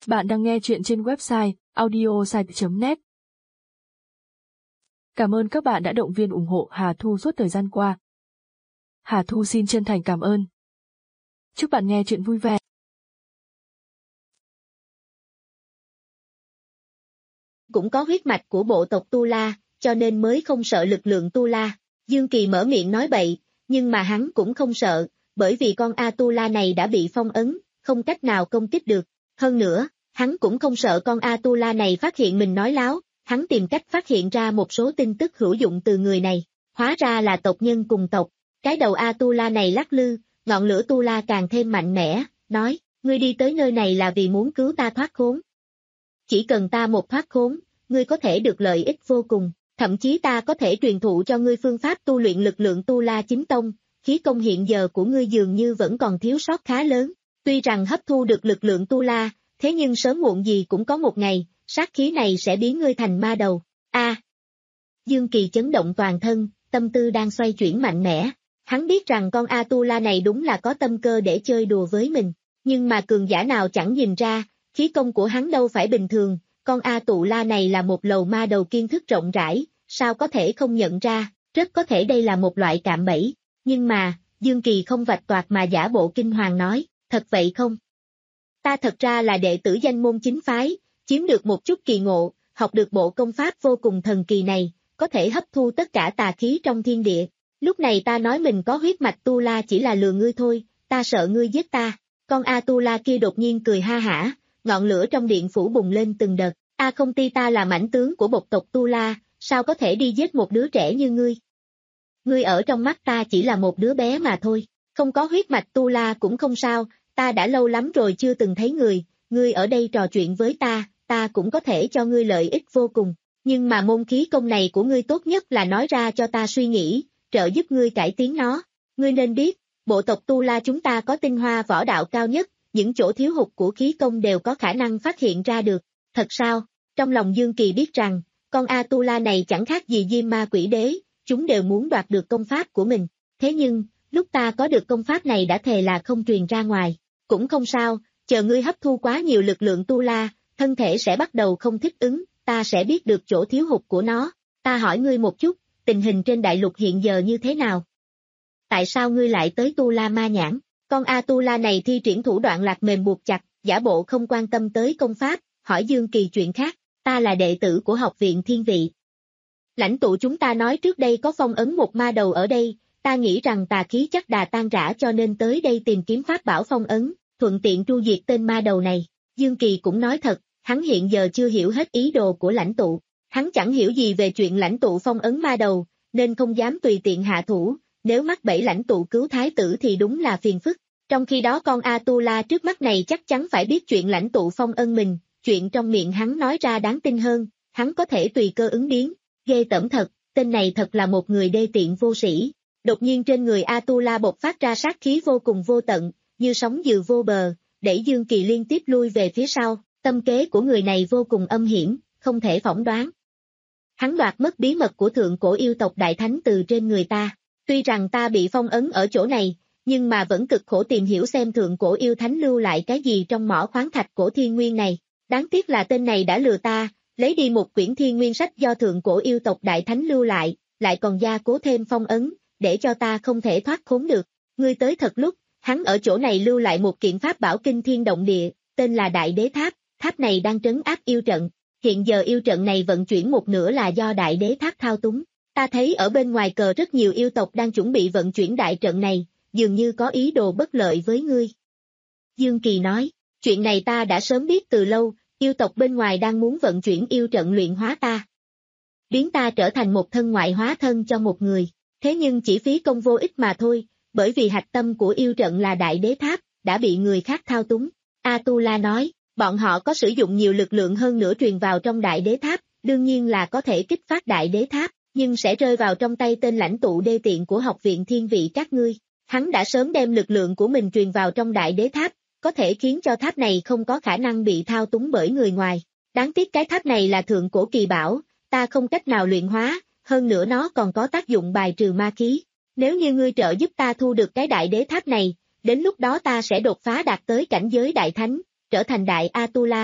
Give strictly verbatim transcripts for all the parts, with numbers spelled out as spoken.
Bạn đang nghe chuyện trên website audiosite chấm net. Cảm ơn các bạn đã động viên ủng hộ Hà Thu suốt thời gian qua. Hà Thu xin chân thành cảm ơn. Chúc bạn nghe chuyện vui vẻ. Cũng có huyết mạch của bộ tộc Tu La, cho nên mới không sợ lực lượng Tu La. Dương Kỳ mở miệng nói bậy, nhưng mà hắn cũng không sợ, bởi vì con A Tu La này đã bị phong ấn, không cách nào công kích được. Hơn nữa, hắn cũng không sợ con A Tu La này phát hiện mình nói láo, hắn tìm cách phát hiện ra một số tin tức hữu dụng từ người này. Hóa ra là tộc nhân cùng tộc. Cái đầu A Tu La này lắc lư, ngọn lửa Tu La càng thêm mạnh mẽ, nói, ngươi đi tới nơi này là vì muốn cứu ta thoát khốn. Chỉ cần ta một thoát khốn, ngươi có thể được lợi ích vô cùng, thậm chí ta có thể truyền thụ cho ngươi phương pháp tu luyện lực lượng Tu La chính tông, khí công hiện giờ của ngươi dường như vẫn còn thiếu sót khá lớn, tuy rằng hấp thu được lực lượng Tu La, thế nhưng sớm muộn gì cũng có một ngày, sát khí này sẽ biến ngươi thành ma đầu. A. À, Dương Kỳ chấn động toàn thân, tâm tư đang xoay chuyển mạnh mẽ, hắn biết rằng con A Tu La này đúng là có tâm cơ để chơi đùa với mình, nhưng mà cường giả nào chẳng nhìn ra, khí công của hắn đâu phải bình thường. Con A Tu La này là một lầu ma đầu kiến thức rộng rãi, sao có thể không nhận ra, rất có thể đây là một loại cạm bẫy, nhưng mà, Dương Kỳ không vạch toạc mà giả bộ kinh hoàng nói, thật vậy không? Ta thật ra là đệ tử danh môn chính phái, chiếm được một chút kỳ ngộ, học được bộ công pháp vô cùng thần kỳ này, có thể hấp thu tất cả tà khí trong thiên địa. Lúc này ta nói mình có huyết mạch Tu La chỉ là lừa ngươi thôi, ta sợ ngươi giết ta. Con A Tu La kia đột nhiên cười ha hả. Ngọn lửa trong điện phủ bùng lên từng đợt, A không ti ta là mãnh tướng của bộ tộc Tu La, sao có thể đi giết một đứa trẻ như ngươi? Ngươi ở trong mắt ta chỉ là một đứa bé mà thôi, không có huyết mạch Tu La cũng không sao, ta đã lâu lắm rồi chưa từng thấy người, ngươi ở đây trò chuyện với ta, ta cũng có thể cho ngươi lợi ích vô cùng, nhưng mà môn khí công này của ngươi tốt nhất là nói ra cho ta suy nghĩ, trợ giúp ngươi cải tiến nó, ngươi nên biết, bộ tộc Tu La chúng ta có tinh hoa võ đạo cao nhất. Những chỗ thiếu hụt của khí công đều có khả năng phát hiện ra được. Thật sao? Trong lòng Dương Kỳ biết rằng, con A Tu La này chẳng khác gì Diêm Ma Quỷ Đế, chúng đều muốn đoạt được công pháp của mình. Thế nhưng, lúc ta có được công pháp này đã thề là không truyền ra ngoài. Cũng không sao, chờ ngươi hấp thu quá nhiều lực lượng Tu La, thân thể sẽ bắt đầu không thích ứng, ta sẽ biết được chỗ thiếu hụt của nó. Ta hỏi ngươi một chút, tình hình trên đại lục hiện giờ như thế nào? Tại sao ngươi lại tới Tu La Ma Nhãn? Con A Tu La này thi triển thủ đoạn lạc mềm buộc chặt, giả bộ không quan tâm tới công pháp, hỏi Dương Kỳ chuyện khác, ta là đệ tử của học viện thiên vị. Lãnh tụ chúng ta nói trước đây có phong ấn một ma đầu ở đây, ta nghĩ rằng tà khí chắc đà tan rã cho nên tới đây tìm kiếm pháp bảo phong ấn, thuận tiện tru diệt tên ma đầu này. Dương Kỳ cũng nói thật, hắn hiện giờ chưa hiểu hết ý đồ của lãnh tụ, hắn chẳng hiểu gì về chuyện lãnh tụ phong ấn ma đầu, nên không dám tùy tiện hạ thủ. Nếu mắc bẫy lãnh tụ cứu thái tử thì đúng là phiền phức, trong khi đó con A Tu La trước mắt này chắc chắn phải biết chuyện lãnh tụ phong ân mình, chuyện trong miệng hắn nói ra đáng tin hơn, hắn có thể tùy cơ ứng biến, ghê tởm thật, tên này thật là một người đê tiện vô sĩ. Đột nhiên trên người A Tu La bộc phát ra sát khí vô cùng vô tận, như sóng dữ vô bờ, đẩy Dương Kỳ liên tiếp lui về phía sau, tâm kế của người này vô cùng âm hiểm, không thể phỏng đoán. Hắn đoạt mất bí mật của thượng cổ yêu tộc Đại Thánh từ trên người ta. Tuy rằng ta bị phong ấn ở chỗ này, nhưng mà vẫn cực khổ tìm hiểu xem thượng cổ yêu thánh lưu lại cái gì trong mỏ khoáng thạch cổ thiên nguyên này. Đáng tiếc là tên này đã lừa ta, lấy đi một quyển thiên nguyên sách do thượng cổ yêu tộc Đại Thánh lưu lại, lại còn gia cố thêm phong ấn, để cho ta không thể thoát khốn được. Ngươi tới thật lúc, hắn ở chỗ này lưu lại một kiện pháp bảo kinh thiên động địa, tên là Đại Đế Tháp, tháp này đang trấn áp yêu trận. Hiện giờ yêu trận này vận chuyển một nửa là do Đại Đế Tháp thao túng. Ta thấy ở bên ngoài cờ rất nhiều yêu tộc đang chuẩn bị vận chuyển đại trận này, dường như có ý đồ bất lợi với ngươi. Dương Kỳ nói, chuyện này ta đã sớm biết từ lâu, yêu tộc bên ngoài đang muốn vận chuyển yêu trận luyện hóa ta. Biến ta trở thành một thân ngoại hóa thân cho một người, thế nhưng chỉ phí công vô ích mà thôi, bởi vì hạch tâm của yêu trận là Đại Đế Tháp, đã bị người khác thao túng. A Tu La nói, bọn họ có sử dụng nhiều lực lượng hơn nữa truyền vào trong Đại Đế Tháp, đương nhiên là có thể kích phát Đại Đế Tháp. Nhưng sẽ rơi vào trong tay tên lãnh tụ đê tiện của học viện thiên vị các ngươi. Hắn đã sớm đem lực lượng của mình truyền vào trong Đại Đế Tháp, có thể khiến cho tháp này không có khả năng bị thao túng bởi người ngoài. Đáng tiếc cái tháp này là thượng cổ kỳ bảo, ta không cách nào luyện hóa, hơn nữa nó còn có tác dụng bài trừ ma khí. Nếu như ngươi trợ giúp ta thu được cái Đại Đế Tháp này, đến lúc đó ta sẽ đột phá đạt tới cảnh giới Đại Thánh, trở thành Đại A Tu La.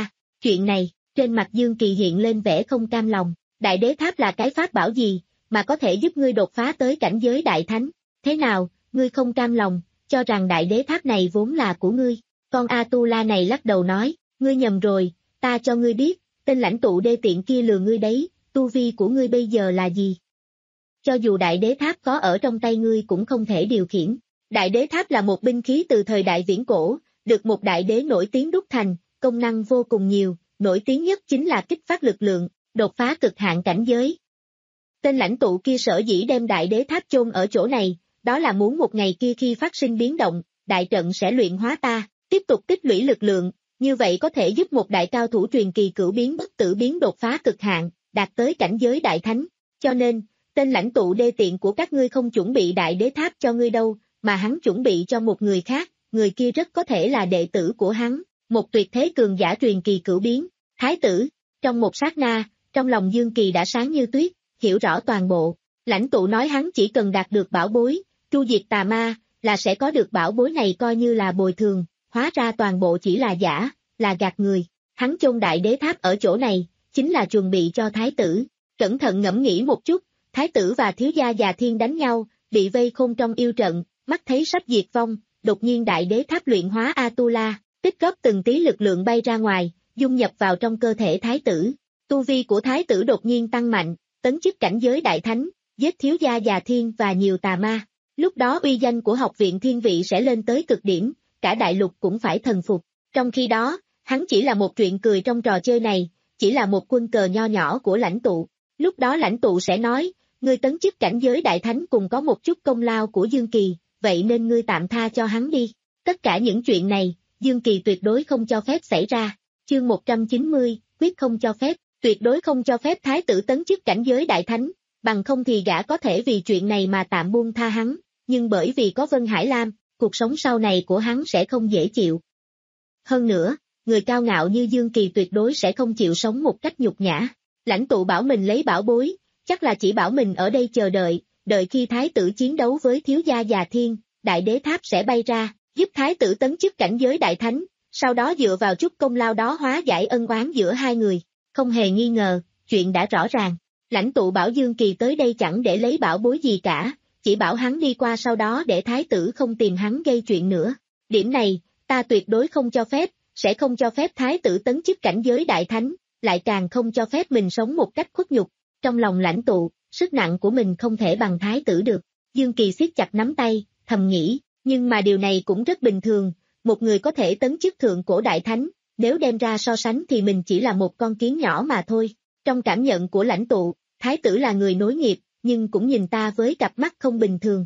Chuyện này, trên mặt Dương Kỳ hiện lên vẻ không cam lòng, đại đế tháp là cái pháp bảo gì, mà có thể giúp ngươi đột phá tới cảnh giới đại thánh, thế nào, ngươi không cam lòng, cho rằng đại đế tháp này vốn là của ngươi, con A-tu-la này lắc đầu nói, ngươi nhầm rồi, ta cho ngươi biết, tên lãnh tụ đê tiện kia lừa ngươi đấy, tu vi của ngươi bây giờ là gì? Cho dù đại đế tháp có ở trong tay ngươi cũng không thể điều khiển, đại đế tháp là một binh khí từ thời đại viễn cổ, được một đại đế nổi tiếng đúc thành, công năng vô cùng nhiều, nổi tiếng nhất chính là kích phát lực lượng, đột phá cực hạn cảnh giới. Tên lãnh tụ kia sở dĩ đem đại đế tháp chôn ở chỗ này, đó là muốn một ngày kia khi phát sinh biến động, đại trận sẽ luyện hóa ta, tiếp tục tích lũy lực lượng, như vậy có thể giúp một đại cao thủ truyền kỳ cửu biến bất tử biến đột phá cực hạn, đạt tới cảnh giới đại thánh, cho nên, tên lãnh tụ đê tiện của các ngươi không chuẩn bị đại đế tháp cho ngươi đâu, mà hắn chuẩn bị cho một người khác, người kia rất có thể là đệ tử của hắn, một tuyệt thế cường giả truyền kỳ cửu biến, thái tử, trong một sát na, trong lòng Dương Kỳ đã sáng như tuyết, hiểu rõ toàn bộ, lãnh tụ nói hắn chỉ cần đạt được bảo bối, tru diệt tà ma, là sẽ có được bảo bối này coi như là bồi thường, hóa ra toàn bộ chỉ là giả, là gạt người, hắn chôn đại đế tháp ở chỗ này, chính là chuẩn bị cho thái tử, cẩn thận ngẫm nghĩ một chút, thái tử và thiếu gia già thiên đánh nhau, bị vây khôn trong yêu trận, mắt thấy sắp diệt vong, đột nhiên đại đế tháp luyện hóa A-tu-la, tích góp từng tí lực lượng bay ra ngoài, dung nhập vào trong cơ thể thái tử, tu vi của thái tử đột nhiên tăng mạnh, tấn chức cảnh giới đại thánh, giết thiếu gia già thiên và nhiều tà ma, lúc đó uy danh của học viện thiên vị sẽ lên tới cực điểm, cả đại lục cũng phải thần phục, trong khi đó, hắn chỉ là một chuyện cười trong trò chơi này, chỉ là một quân cờ nho nhỏ của lãnh tụ, lúc đó lãnh tụ sẽ nói, ngươi tấn chức cảnh giới đại thánh cùng có một chút công lao của Dương Kỳ, vậy nên ngươi tạm tha cho hắn đi, tất cả những chuyện này, Dương Kỳ tuyệt đối không cho phép xảy ra, chương một trăm chín mươi, quyết không cho phép, tuyệt đối không cho phép thái tử tấn chức cảnh giới đại thánh, bằng không thì gã có thể vì chuyện này mà tạm buông tha hắn, nhưng bởi vì có Vân Hải Lam, cuộc sống sau này của hắn sẽ không dễ chịu. Hơn nữa, người cao ngạo như Dương Kỳ tuyệt đối sẽ không chịu sống một cách nhục nhã, lãnh tụ bảo mình lấy bảo bối, chắc là chỉ bảo mình ở đây chờ đợi, đợi khi thái tử chiến đấu với thiếu gia già thiên, đại đế tháp sẽ bay ra, giúp thái tử tấn chức cảnh giới đại thánh, sau đó dựa vào chút công lao đó hóa giải ân oán giữa hai người, không hề nghi ngờ, chuyện đã rõ ràng, lãnh tụ bảo Dương Kỳ tới đây chẳng để lấy bảo bối gì cả, chỉ bảo hắn đi qua sau đó để thái tử không tìm hắn gây chuyện nữa, điểm này, ta tuyệt đối không cho phép, sẽ không cho phép thái tử tấn chức cảnh giới đại thánh, lại càng không cho phép mình sống một cách khuất nhục, trong lòng lãnh tụ, sức nặng của mình không thể bằng thái tử được, Dương Kỳ siết chặt nắm tay, thầm nghĩ, nhưng mà điều này cũng rất bình thường, một người có thể tấn chức thượng cổ đại thánh, nếu đem ra so sánh thì mình chỉ là một con kiến nhỏ mà thôi, trong cảm nhận của lãnh tụ, thái tử là người nối nghiệp, nhưng cũng nhìn ta với cặp mắt không bình thường.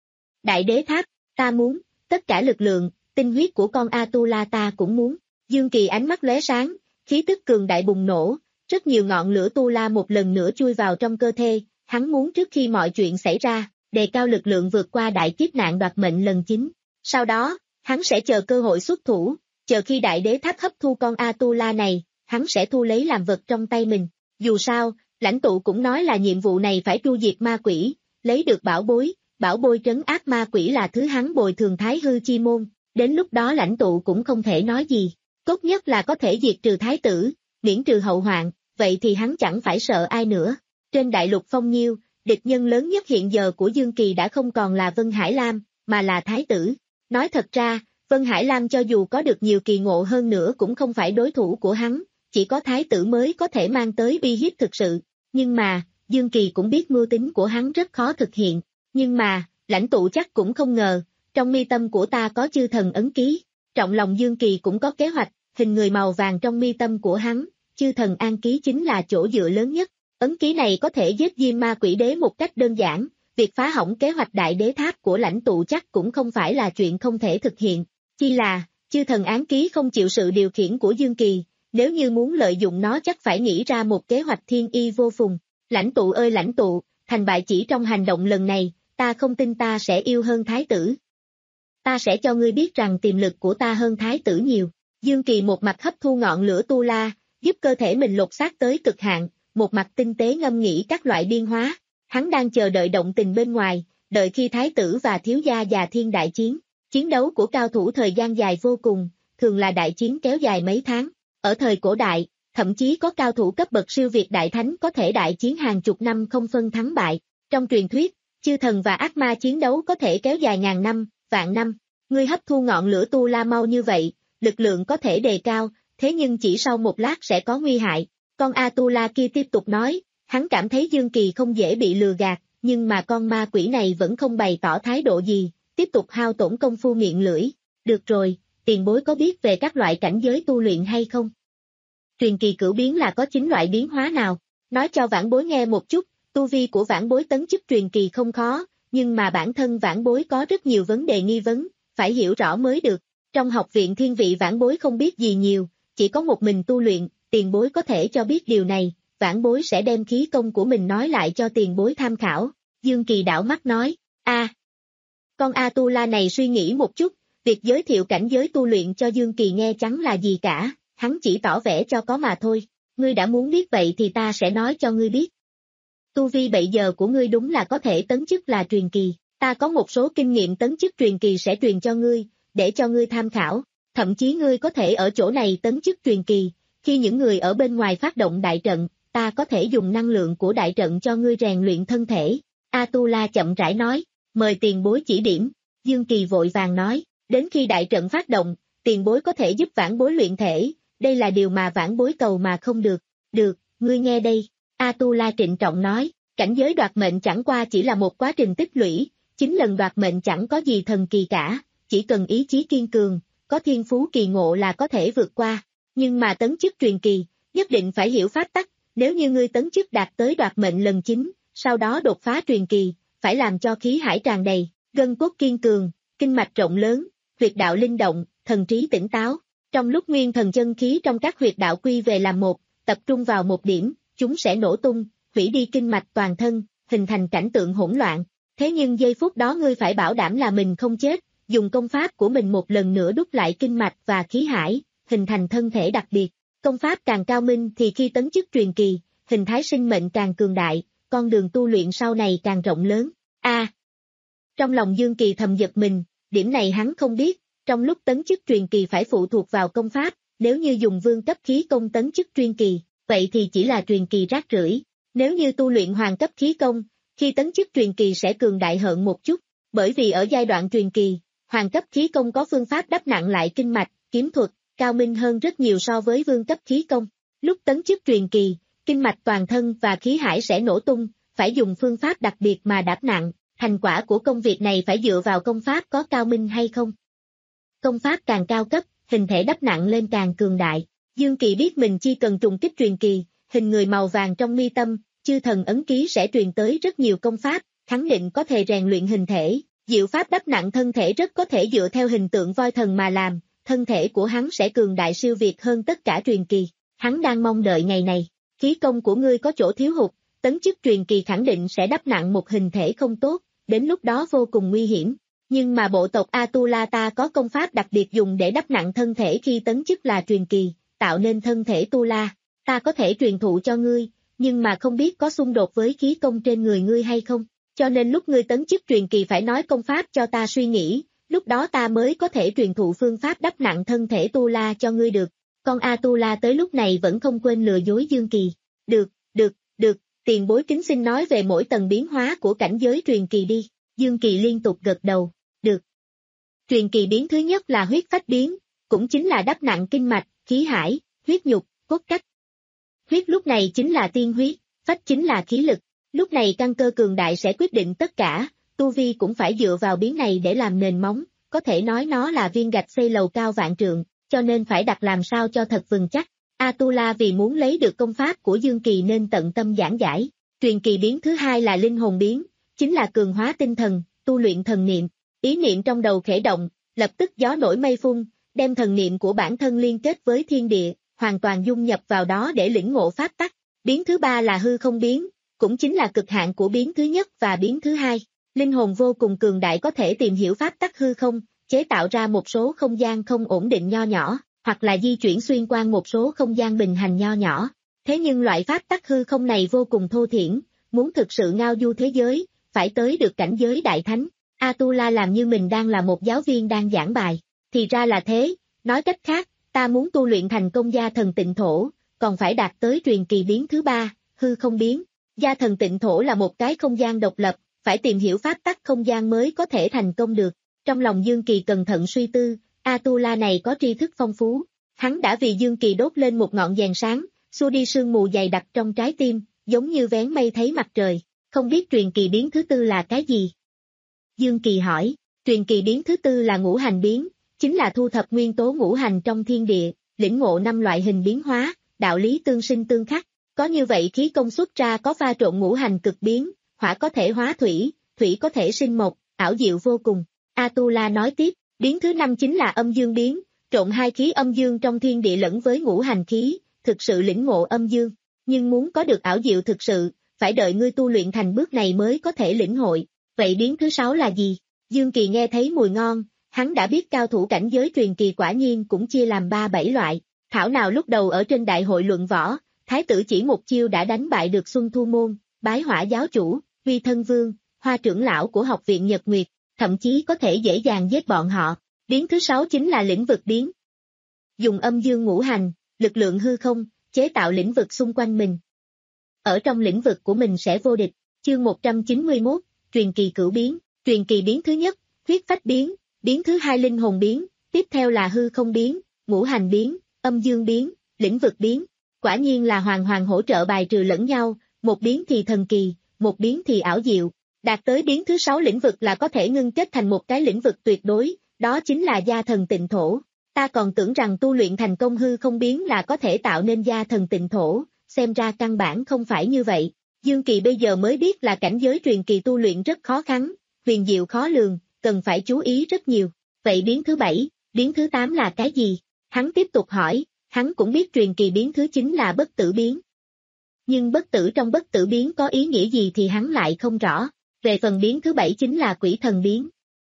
Đại đế tháp, ta muốn, tất cả lực lượng, tinh huyết của con A-tu-la ta cũng muốn, Dương Kỳ ánh mắt lóe sáng, khí tức cường đại bùng nổ, rất nhiều ngọn lửa tu la một lần nữa chui vào trong cơ thể, hắn muốn trước khi mọi chuyện xảy ra, đề cao lực lượng vượt qua đại kiếp nạn đoạt mệnh lần chín. Sau đó, hắn sẽ chờ cơ hội xuất thủ, chờ khi đại đế tháp hấp thu con A-tu-la này, hắn sẽ thu lấy làm vật trong tay mình. Dù sao, lãnh tụ cũng nói là nhiệm vụ này phải tru diệt ma quỷ, lấy được bảo bối, bảo bối trấn áp ma quỷ là thứ hắn bồi thường thái hư chi môn, đến lúc đó lãnh tụ cũng không thể nói gì. Tốt nhất là có thể diệt trừ thái tử, miễn trừ hậu hoạn, vậy thì hắn chẳng phải sợ ai nữa. Trên đại lục Phong Nhiêu, địch nhân lớn nhất hiện giờ của Dương Kỳ đã không còn là Vân Hải Lam, mà là thái tử. Nói thật ra, Vân Hải Lam cho dù có được nhiều kỳ ngộ hơn nữa cũng không phải đối thủ của hắn, chỉ có thái tử mới có thể mang tới uy hiếp thực sự. Nhưng mà, Dương Kỳ cũng biết mưu tính của hắn rất khó thực hiện. Nhưng mà, lãnh tụ chắc cũng không ngờ, trong mi tâm của ta có chư thần ấn ký. Trọng lòng Dương Kỳ cũng có kế hoạch, hình người màu vàng trong mi tâm của hắn, chư thần an ký chính là chỗ dựa lớn nhất. Ấn ký này có thể giết diêm ma quỷ đế một cách đơn giản, việc phá hỏng kế hoạch đại đế tháp của lãnh tụ chắc cũng không phải là chuyện không thể thực hiện. Chi là, chư thần án ký không chịu sự điều khiển của Dương Kỳ, nếu như muốn lợi dụng nó chắc phải nghĩ ra một kế hoạch thiên y vô phùng. Lãnh tụ ơi lãnh tụ, thành bại chỉ trong hành động lần này, ta không tin ta sẽ yêu hơn thái tử. Ta sẽ cho ngươi biết rằng tiềm lực của ta hơn thái tử nhiều. Dương Kỳ một mặt hấp thu ngọn lửa tu la, giúp cơ thể mình lột xác tới cực hạn, một mặt tinh tế ngâm nghĩ các loại biên hóa. Hắn đang chờ đợi động tình bên ngoài, đợi khi thái tử và thiếu gia già thiên đại chiến. Chiến đấu của cao thủ thời gian dài vô cùng, thường là đại chiến kéo dài mấy tháng. Ở thời cổ đại, thậm chí có cao thủ cấp bậc siêu việt đại thánh có thể đại chiến hàng chục năm không phân thắng bại. Trong truyền thuyết, chư thần và ác ma chiến đấu có thể kéo dài ngàn năm, vạn năm. Ngươi hấp thu ngọn lửa tu la mau như vậy, lực lượng có thể đề cao, thế nhưng chỉ sau một lát sẽ có nguy hại. Con Atula kia tiếp tục nói, hắn cảm thấy Dương Kỳ không dễ bị lừa gạt, nhưng mà con ma quỷ này vẫn không bày tỏ thái độ gì, tiếp tục hao tổn công phu miệng lưỡi. Được rồi, tiền bối có biết về các loại cảnh giới tu luyện hay không? Truyền kỳ cửu biến là có chín loại biến hóa nào? Nói cho vãn bối nghe một chút, tu vi của vãn bối tấn chức truyền kỳ không khó, nhưng mà bản thân vãn bối có rất nhiều vấn đề nghi vấn, phải hiểu rõ mới được. Trong học viện thiên vị vãn bối không biết gì nhiều, chỉ có một mình tu luyện, tiền bối có thể cho biết điều này, vãn bối sẽ đem khí công của mình nói lại cho tiền bối tham khảo. Dương Kỳ đảo mắt nói, a, con Atula này suy nghĩ một chút, việc giới thiệu cảnh giới tu luyện cho Dương Kỳ nghe chẳng là gì cả, hắn chỉ tỏ vẻ cho có mà thôi, ngươi đã muốn biết vậy thì ta sẽ nói cho ngươi biết. Tu vi bây giờ của ngươi đúng là có thể tấn chức là truyền kỳ, ta có một số kinh nghiệm tấn chức truyền kỳ sẽ truyền cho ngươi, để cho ngươi tham khảo, thậm chí ngươi có thể ở chỗ này tấn chức truyền kỳ, khi những người ở bên ngoài phát động đại trận, ta có thể dùng năng lượng của đại trận cho ngươi rèn luyện thân thể. Atula chậm rãi nói, mời tiền bối chỉ điểm, Dương Kỳ vội vàng nói, đến khi đại trận phát động, tiền bối có thể giúp vãn bối luyện thể, đây là điều mà vãn bối cầu mà không được, được, ngươi nghe đây, Atula trịnh trọng nói, cảnh giới đoạt mệnh chẳng qua chỉ là một quá trình tích lũy, chín lần đoạt mệnh chẳng có gì thần kỳ cả, chỉ cần ý chí kiên cường, có thiên phú kỳ ngộ là có thể vượt qua, nhưng mà tấn chức truyền kỳ, nhất định phải hiểu pháp tắc, nếu như ngươi tấn chức đạt tới đoạt mệnh lần chín, sau đó đột phá truyền kỳ, phải làm cho khí hải tràn đầy, gân cốt kiên cường, kinh mạch rộng lớn, huyệt đạo linh động, thần trí tỉnh táo. Trong lúc nguyên thần chân khí trong các huyệt đạo quy về làm một, tập trung vào một điểm, chúng sẽ nổ tung, hủy đi kinh mạch toàn thân, hình thành cảnh tượng hỗn loạn. Thế nhưng giây phút đó ngươi phải bảo đảm là mình không chết, dùng công pháp của mình một lần nữa đúc lại kinh mạch và khí hải, hình thành thân thể đặc biệt. Công pháp càng cao minh thì khi tấn chức truyền kỳ, hình thái sinh mệnh càng cường đại, con đường tu luyện sau này càng rộng lớn. A. À, trong lòng Dương Kỳ thầm giật mình, điểm này hắn không biết, trong lúc tấn chức truyền kỳ phải phụ thuộc vào công pháp, nếu như dùng vương cấp khí công tấn chức truyền kỳ, vậy thì chỉ là truyền kỳ rác rưởi. Nếu như tu luyện hoàng cấp khí công, khi tấn chức truyền kỳ sẽ cường đại hơn một chút, bởi vì ở giai đoạn truyền kỳ, hoàng cấp khí công có phương pháp đắp nặng lại kinh mạch, kiếm thuật, cao minh hơn rất nhiều so với vương cấp khí công. Lúc tấn chức truyền kỳ, kinh mạch toàn thân và khí hải sẽ nổ tung, phải dùng phương pháp đặc biệt mà đắp nặng, thành quả của công việc này phải dựa vào công pháp có cao minh hay không. Công pháp càng cao cấp, hình thể đắp nặng lên càng cường đại. Dương Kỳ biết mình chỉ cần trùng kích truyền kỳ, hình người màu vàng trong mi tâm, chư thần ấn ký sẽ truyền tới rất nhiều công pháp, khẳng định có thể rèn luyện hình thể. Diệu pháp đắp nặng thân thể rất có thể dựa theo hình tượng voi thần mà làm, thân thể của hắn sẽ cường đại siêu việt hơn tất cả truyền kỳ. Hắn đang mong đợi ngày này. Khí công của ngươi có chỗ thiếu hụt, tấn chức truyền kỳ khẳng định sẽ đắp nặng một hình thể không tốt, đến lúc đó vô cùng nguy hiểm. Nhưng mà bộ tộc Atula ta có công pháp đặc biệt dùng để đắp nặng thân thể khi tấn chức là truyền kỳ, tạo nên thân thể tu la. Ta có thể truyền thụ cho ngươi, nhưng mà không biết có xung đột với khí công trên người ngươi hay không. Cho nên lúc ngươi tấn chức truyền kỳ phải nói công pháp cho ta suy nghĩ, lúc đó ta mới có thể truyền thụ phương pháp đắp nặng thân thể tu la cho ngươi được. Con Atula tới lúc này vẫn không quên lừa dối Dương Kỳ. Được, được, được, tiền bối kính xin nói về mỗi tầng biến hóa của cảnh giới truyền kỳ đi. Dương Kỳ liên tục gật đầu, được. Truyền kỳ biến thứ nhất là huyết phách biến, cũng chính là đắp nặng kinh mạch, khí hải, huyết nhục, cốt cách. Huyết lúc này chính là tiên huyết, phách chính là khí lực. Lúc này căn cơ cường đại sẽ quyết định tất cả, tu vi cũng phải dựa vào biến này để làm nền móng, có thể nói nó là viên gạch xây lầu cao vạn trượng, cho nên phải đặt làm sao cho thật vững chắc. Atula vì muốn lấy được công pháp của Dương Kỳ nên tận tâm giảng giải. Truyền kỳ biến thứ hai là linh hồn biến, chính là cường hóa tinh thần, tu luyện thần niệm. Ý niệm trong đầu khởi động, lập tức gió nổi mây phun, đem thần niệm của bản thân liên kết với thiên địa, hoàn toàn dung nhập vào đó để lĩnh ngộ pháp tắc. Biến thứ ba là hư không biến, cũng chính là cực hạn của biến thứ nhất và biến thứ hai. Linh hồn vô cùng cường đại có thể tìm hiểu pháp tắc hư không, chế tạo ra một số không gian không ổn định nho nhỏ, hoặc là di chuyển xuyên qua một số không gian bình hành nho nhỏ. Thế nhưng loại pháp tắc hư không này vô cùng thô thiển, muốn thực sự ngao du thế giới, phải tới được cảnh giới đại thánh. Atula làm như mình đang là một giáo viên đang giảng bài, thì ra là thế, nói cách khác, ta muốn tu luyện thành công gia thần tịnh thổ, còn phải đạt tới truyền kỳ biến thứ ba, hư không biến. Gia thần tịnh thổ là một cái không gian độc lập, phải tìm hiểu pháp tắc không gian mới có thể thành công được. Trong lòng Dương Kỳ cẩn thận suy tư, Atula này có tri thức phong phú. Hắn đã vì Dương Kỳ đốt lên một ngọn đèn sáng, xua đi sương mù dày đặc trong trái tim, giống như vén mây thấy mặt trời. Không biết truyền kỳ biến thứ tư là cái gì? Dương Kỳ hỏi, truyền kỳ biến thứ tư là ngũ hành biến, chính là thu thập nguyên tố ngũ hành trong thiên địa, lĩnh ngộ năm loại hình biến hóa, đạo lý tương sinh tương khắc. Có như vậy khí công xuất ra có pha trộn ngũ hành cực biến, hỏa có thể hóa thủy, thủy có thể sinh mộc, ảo diệu vô cùng. Atula nói tiếp, biến thứ năm chính là âm dương biến, trộn hai khí âm dương trong thiên địa lẫn với ngũ hành khí, thực sự lĩnh ngộ âm dương. Nhưng muốn có được ảo diệu thực sự, phải đợi ngươi tu luyện thành bước này mới có thể lĩnh hội. Vậy biến thứ sáu là gì? Dương Kỳ nghe thấy mùi ngon, hắn đã biết cao thủ cảnh giới truyền kỳ quả nhiên cũng chia làm ba bảy loại. Thảo nào lúc đầu ở trên đại hội luận võ, Thái tử chỉ một chiêu đã đánh bại được Xuân Thu Môn, Bái Hỏa giáo chủ, Huy Thân Vương, Hoa trưởng lão của học viện Nhật Nguyệt, thậm chí có thể dễ dàng giết bọn họ. Biến thứ sáu chính là lĩnh vực biến. Dùng âm dương ngũ hành, lực lượng hư không, chế tạo lĩnh vực xung quanh mình. Ở trong lĩnh vực của mình sẽ vô địch. Chương một trăm chín mươi mốt, truyền kỳ cửu biến. Truyền kỳ biến thứ nhất, huyết phách biến, biến thứ hai linh hồn biến, tiếp theo là hư không biến, ngũ hành biến, âm dương biến, lĩnh vực biến. Quả nhiên là hoàn hoàn hỗ trợ bài trừ lẫn nhau, một biến thì thần kỳ, một biến thì ảo diệu. Đạt tới biến thứ sáu lĩnh vực là có thể ngưng kết thành một cái lĩnh vực tuyệt đối, đó chính là gia thần tịnh thổ. Ta còn tưởng rằng tu luyện thành công hư không biến là có thể tạo nên gia thần tịnh thổ, xem ra căn bản không phải như vậy. Dương Kỳ bây giờ mới biết là cảnh giới truyền kỳ tu luyện rất khó khăn, huyền diệu khó lường, cần phải chú ý rất nhiều. Vậy biến thứ bảy, biến thứ tám là cái gì? Hắn tiếp tục hỏi, hắn cũng biết truyền kỳ biến thứ chín là bất tử biến. Nhưng bất tử trong bất tử biến có ý nghĩa gì thì hắn lại không rõ. Về phần biến thứ bảy chính là quỷ thần biến.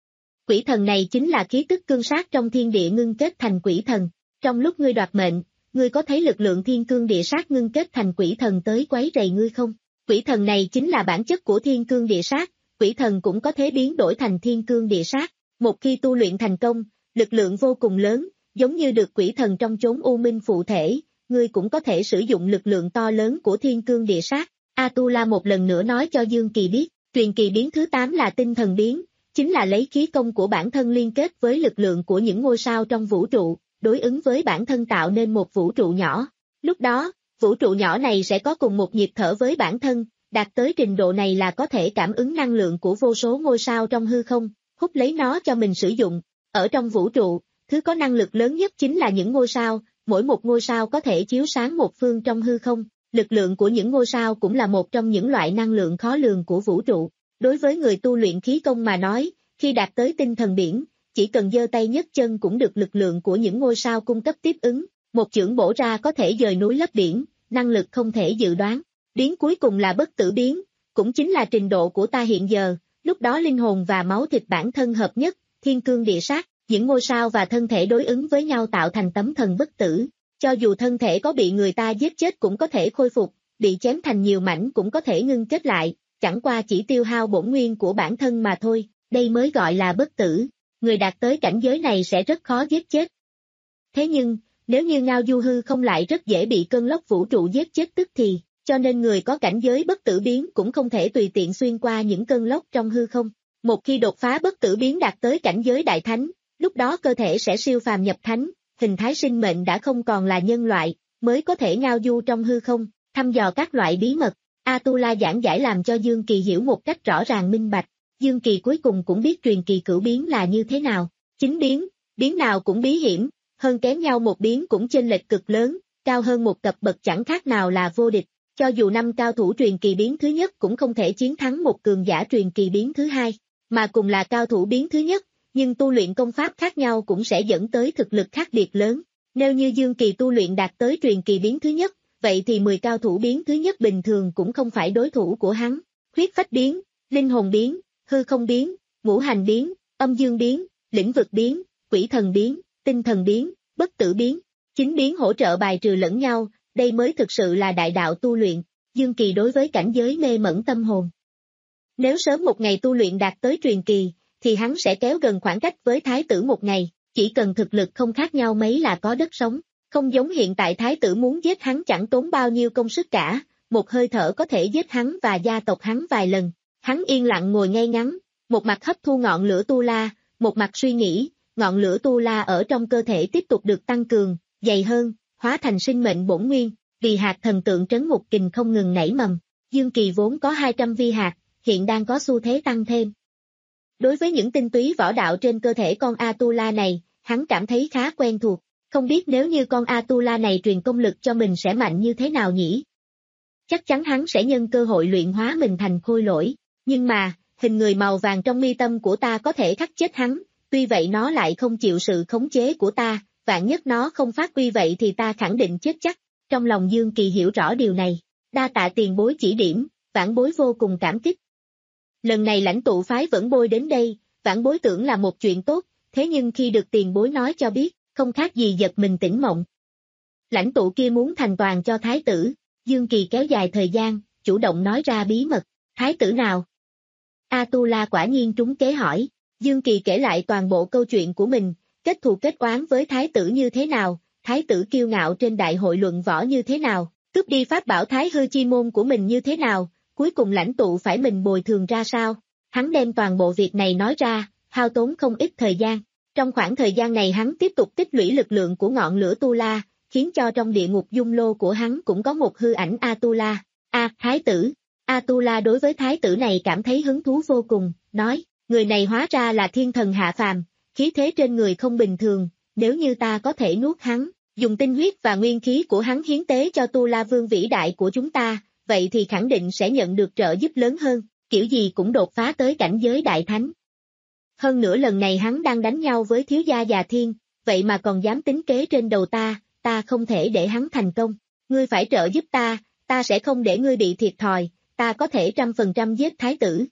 Quỷ thần này chính là khí tức cương sát trong thiên địa ngưng kết thành quỷ thần. Trong lúc ngươi đoạt mệnh, ngươi có thấy lực lượng thiên cương địa sát ngưng kết thành quỷ thần tới quấy rầy ngươi không? Quỷ thần này chính là bản chất của thiên cương địa sát, quỷ thần cũng có thể biến đổi thành thiên cương địa sát. Một khi tu luyện thành công, lực lượng vô cùng lớn, giống như được quỷ thần trong chốn u minh phụ thể, ngươi cũng có thể sử dụng lực lượng to lớn của thiên cương địa sát. Atula một lần nữa nói cho Dương Kỳ biết, truyền kỳ biến thứ tám là tinh thần biến, chính là lấy khí công của bản thân liên kết với lực lượng của những ngôi sao trong vũ trụ, đối ứng với bản thân tạo nên một vũ trụ nhỏ. Lúc đó, vũ trụ nhỏ này sẽ có cùng một nhịp thở với bản thân, đạt tới trình độ này là có thể cảm ứng năng lượng của vô số ngôi sao trong hư không, hút lấy nó cho mình sử dụng. Ở trong vũ trụ, thứ có năng lực lớn nhất chính là những ngôi sao, mỗi một ngôi sao có thể chiếu sáng một phương trong hư không. Lực lượng của những ngôi sao cũng là một trong những loại năng lượng khó lường của vũ trụ. Đối với người tu luyện khí công mà nói, khi đạt tới tinh thần biển, chỉ cần giơ tay nhấc chân cũng được lực lượng của những ngôi sao cung cấp tiếp ứng. Một chưởng bổ ra có thể dời núi lấp biển, năng lực không thể dự đoán. Biến cuối cùng là bất tử biến, cũng chính là trình độ của ta hiện giờ, lúc đó linh hồn và máu thịt bản thân hợp nhất, thiên cương địa sát, những ngôi sao và thân thể đối ứng với nhau tạo thành tấm thần bất tử. Cho dù thân thể có bị người ta giết chết cũng có thể khôi phục, bị chém thành nhiều mảnh cũng có thể ngưng kết lại, chẳng qua chỉ tiêu hao bổn nguyên của bản thân mà thôi, đây mới gọi là bất tử. Người đạt tới cảnh giới này sẽ rất khó giết chết. Thế nhưng, nếu như Ngao Du hư không lại rất dễ bị cơn lốc vũ trụ giết chết tức thì, cho nên người có cảnh giới bất tử biến cũng không thể tùy tiện xuyên qua những cơn lốc trong hư không. Một khi đột phá bất tử biến đạt tới cảnh giới đại thánh, lúc đó cơ thể sẽ siêu phàm nhập thánh, hình thái sinh mệnh đã không còn là nhân loại, mới có thể ngao du trong hư không, thăm dò các loại bí mật. Atula giảng giải làm cho Dương Kỳ hiểu một cách rõ ràng minh bạch. Dương Kỳ cuối cùng cũng biết truyền kỳ cửu biến là như thế nào. Chính biến, biến nào cũng bí hiểm, hơn kém nhau một biến cũng chênh lệch cực lớn, cao hơn một cấp bậc chẳng khác nào là vô địch. Cho dù năm cao thủ truyền kỳ biến thứ nhất cũng không thể chiến thắng một cường giả truyền kỳ biến thứ hai, mà cùng là cao thủ biến thứ nhất, nhưng tu luyện công pháp khác nhau cũng sẽ dẫn tới thực lực khác biệt lớn. Nếu như Dương Kỳ tu luyện đạt tới truyền kỳ biến thứ nhất, vậy thì mười cao thủ biến thứ nhất bình thường cũng không phải đối thủ của hắn. Huyết phách biến, linh hồn biến, hư không biến, ngũ hành biến, âm dương biến, lĩnh vực biến, quỷ thần biến, tinh thần biến, bất tử biến. Chính biến hỗ trợ bài trừ lẫn nhau, đây mới thực sự là đại đạo tu luyện. Dương Kỳ đối với cảnh giới mê mẩn tâm hồn. Nếu sớm một ngày tu luyện đạt tới truyền kỳ, thì hắn sẽ kéo gần khoảng cách với thái tử một ngày. chỉ cần thực lực không khác nhau mấy là có đất sống, không giống hiện tại thái tử muốn giết hắn chẳng tốn bao nhiêu công sức cả, một hơi thở có thể giết hắn và gia tộc hắn vài lần. Hắn yên lặng ngồi ngay ngắn, một mặt hấp thu ngọn lửa tu la, một mặt suy nghĩ, ngọn lửa tu la ở trong cơ thể tiếp tục được tăng cường, dày hơn, hóa thành sinh mệnh bổn nguyên, vì hạt thần tượng trấn ngục kình không ngừng nảy mầm. Dương Kỳ vốn có hai trăm vi hạt, hiện đang có xu thế tăng thêm. Đối với những tinh túy võ đạo trên cơ thể con Atula này, hắn cảm thấy khá quen thuộc, không biết nếu như con Atula này truyền công lực cho mình sẽ mạnh như thế nào nhỉ? Chắc chắn hắn sẽ nhân cơ hội luyện hóa mình thành khôi lỗi, nhưng mà, hình người màu vàng trong mi tâm của ta có thể khắc chết hắn, tuy vậy nó lại không chịu sự khống chế của ta, vạn nhất nó không phát huy vậy thì ta khẳng định chết chắc. Trong lòng Dương Kỳ hiểu rõ điều này, đa tạ tiền bối chỉ điểm, vãn bối vô cùng cảm kích. Lần này lãnh tụ phái Vẫn Bôi đến đây, vãn bối tưởng là một chuyện tốt, thế nhưng khi được tiền bối nói cho biết, không khác gì giật mình tỉnh mộng. Lãnh tụ kia muốn thành toàn cho thái tử, Dương Kỳ kéo dài thời gian, chủ động nói ra bí mật, thái tử nào? Atula quả nhiên trúng kế hỏi, Dương Kỳ kể lại toàn bộ câu chuyện của mình, kết thù kết oán với thái tử như thế nào, thái tử kiêu ngạo trên đại hội luận võ như thế nào, cướp đi pháp bảo thái hư chi môn của mình như thế nào, cuối cùng lãnh tụ phải mình bồi thường ra sao. Hắn đem toàn bộ việc này nói ra, hao tốn không ít thời gian. Trong khoảng thời gian này hắn tiếp tục tích lũy lực lượng của ngọn lửa Tu La, khiến cho trong địa ngục dung lô của hắn cũng có một hư ảnh Atula. A, thái tử. Atula đối với thái tử này cảm thấy hứng thú vô cùng, nói, người này hóa ra là thiên thần hạ phàm, khí thế trên người không bình thường, nếu như ta có thể nuốt hắn, dùng tinh huyết và nguyên khí của hắn hiến tế cho Tu La Vương vĩ đại của chúng ta, vậy thì khẳng định sẽ nhận được trợ giúp lớn hơn, kiểu gì cũng đột phá tới cảnh giới đại thánh. Hơn nữa lần này hắn đang đánh nhau với thiếu gia già thiên, vậy mà còn dám tính kế trên đầu ta, ta không thể để hắn thành công, ngươi phải trợ giúp ta, ta sẽ không để ngươi bị thiệt thòi, ta có thể trăm phần trăm giết thái tử.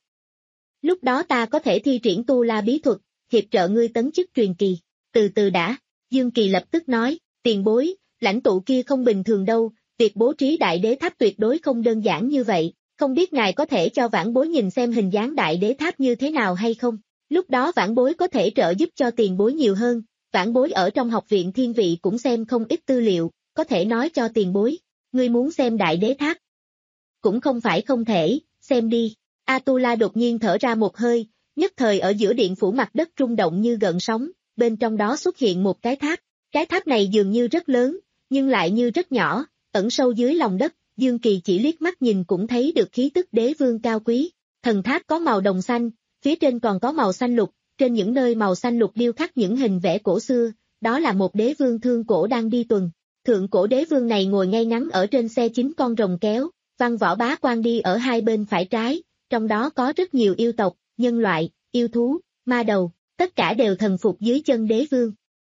Lúc đó ta có thể thi triển Tu La bí thuật, hiệp trợ ngươi tấn chức truyền kỳ, từ từ đã, Dương Kỳ lập tức nói, tiền bối, lãnh tụ kia không bình thường đâu, việc bố trí đại đế tháp tuyệt đối không đơn giản như vậy, không biết ngài có thể cho vãn bối nhìn xem hình dáng đại đế tháp như thế nào hay không, lúc đó vãn bối có thể trợ giúp cho tiền bối nhiều hơn, vãn bối ở trong học viện thiên vị cũng xem không ít tư liệu, có thể nói cho tiền bối, ngươi muốn xem đại đế tháp. Cũng không phải không thể, xem đi, Atula đột nhiên thở ra một hơi, nhất thời ở giữa điện phủ mặt đất rung động như gợn sóng, bên trong đó xuất hiện một cái tháp, cái tháp này dường như rất lớn, nhưng lại như rất nhỏ, ẩn sâu dưới lòng đất, Dương Kỳ chỉ liếc mắt nhìn cũng thấy được khí tức đế vương cao quý, thần tháp có màu đồng xanh, phía trên còn có màu xanh lục, trên những nơi màu xanh lục điêu khắc những hình vẽ cổ xưa, đó là một đế vương thương cổ đang đi tuần, thượng cổ đế vương này ngồi ngay ngắn ở trên xe chín con rồng kéo, văn võ bá quan đi ở hai bên phải trái, trong đó có rất nhiều yêu tộc, nhân loại, yêu thú, ma đầu, tất cả đều thần phục dưới chân đế vương.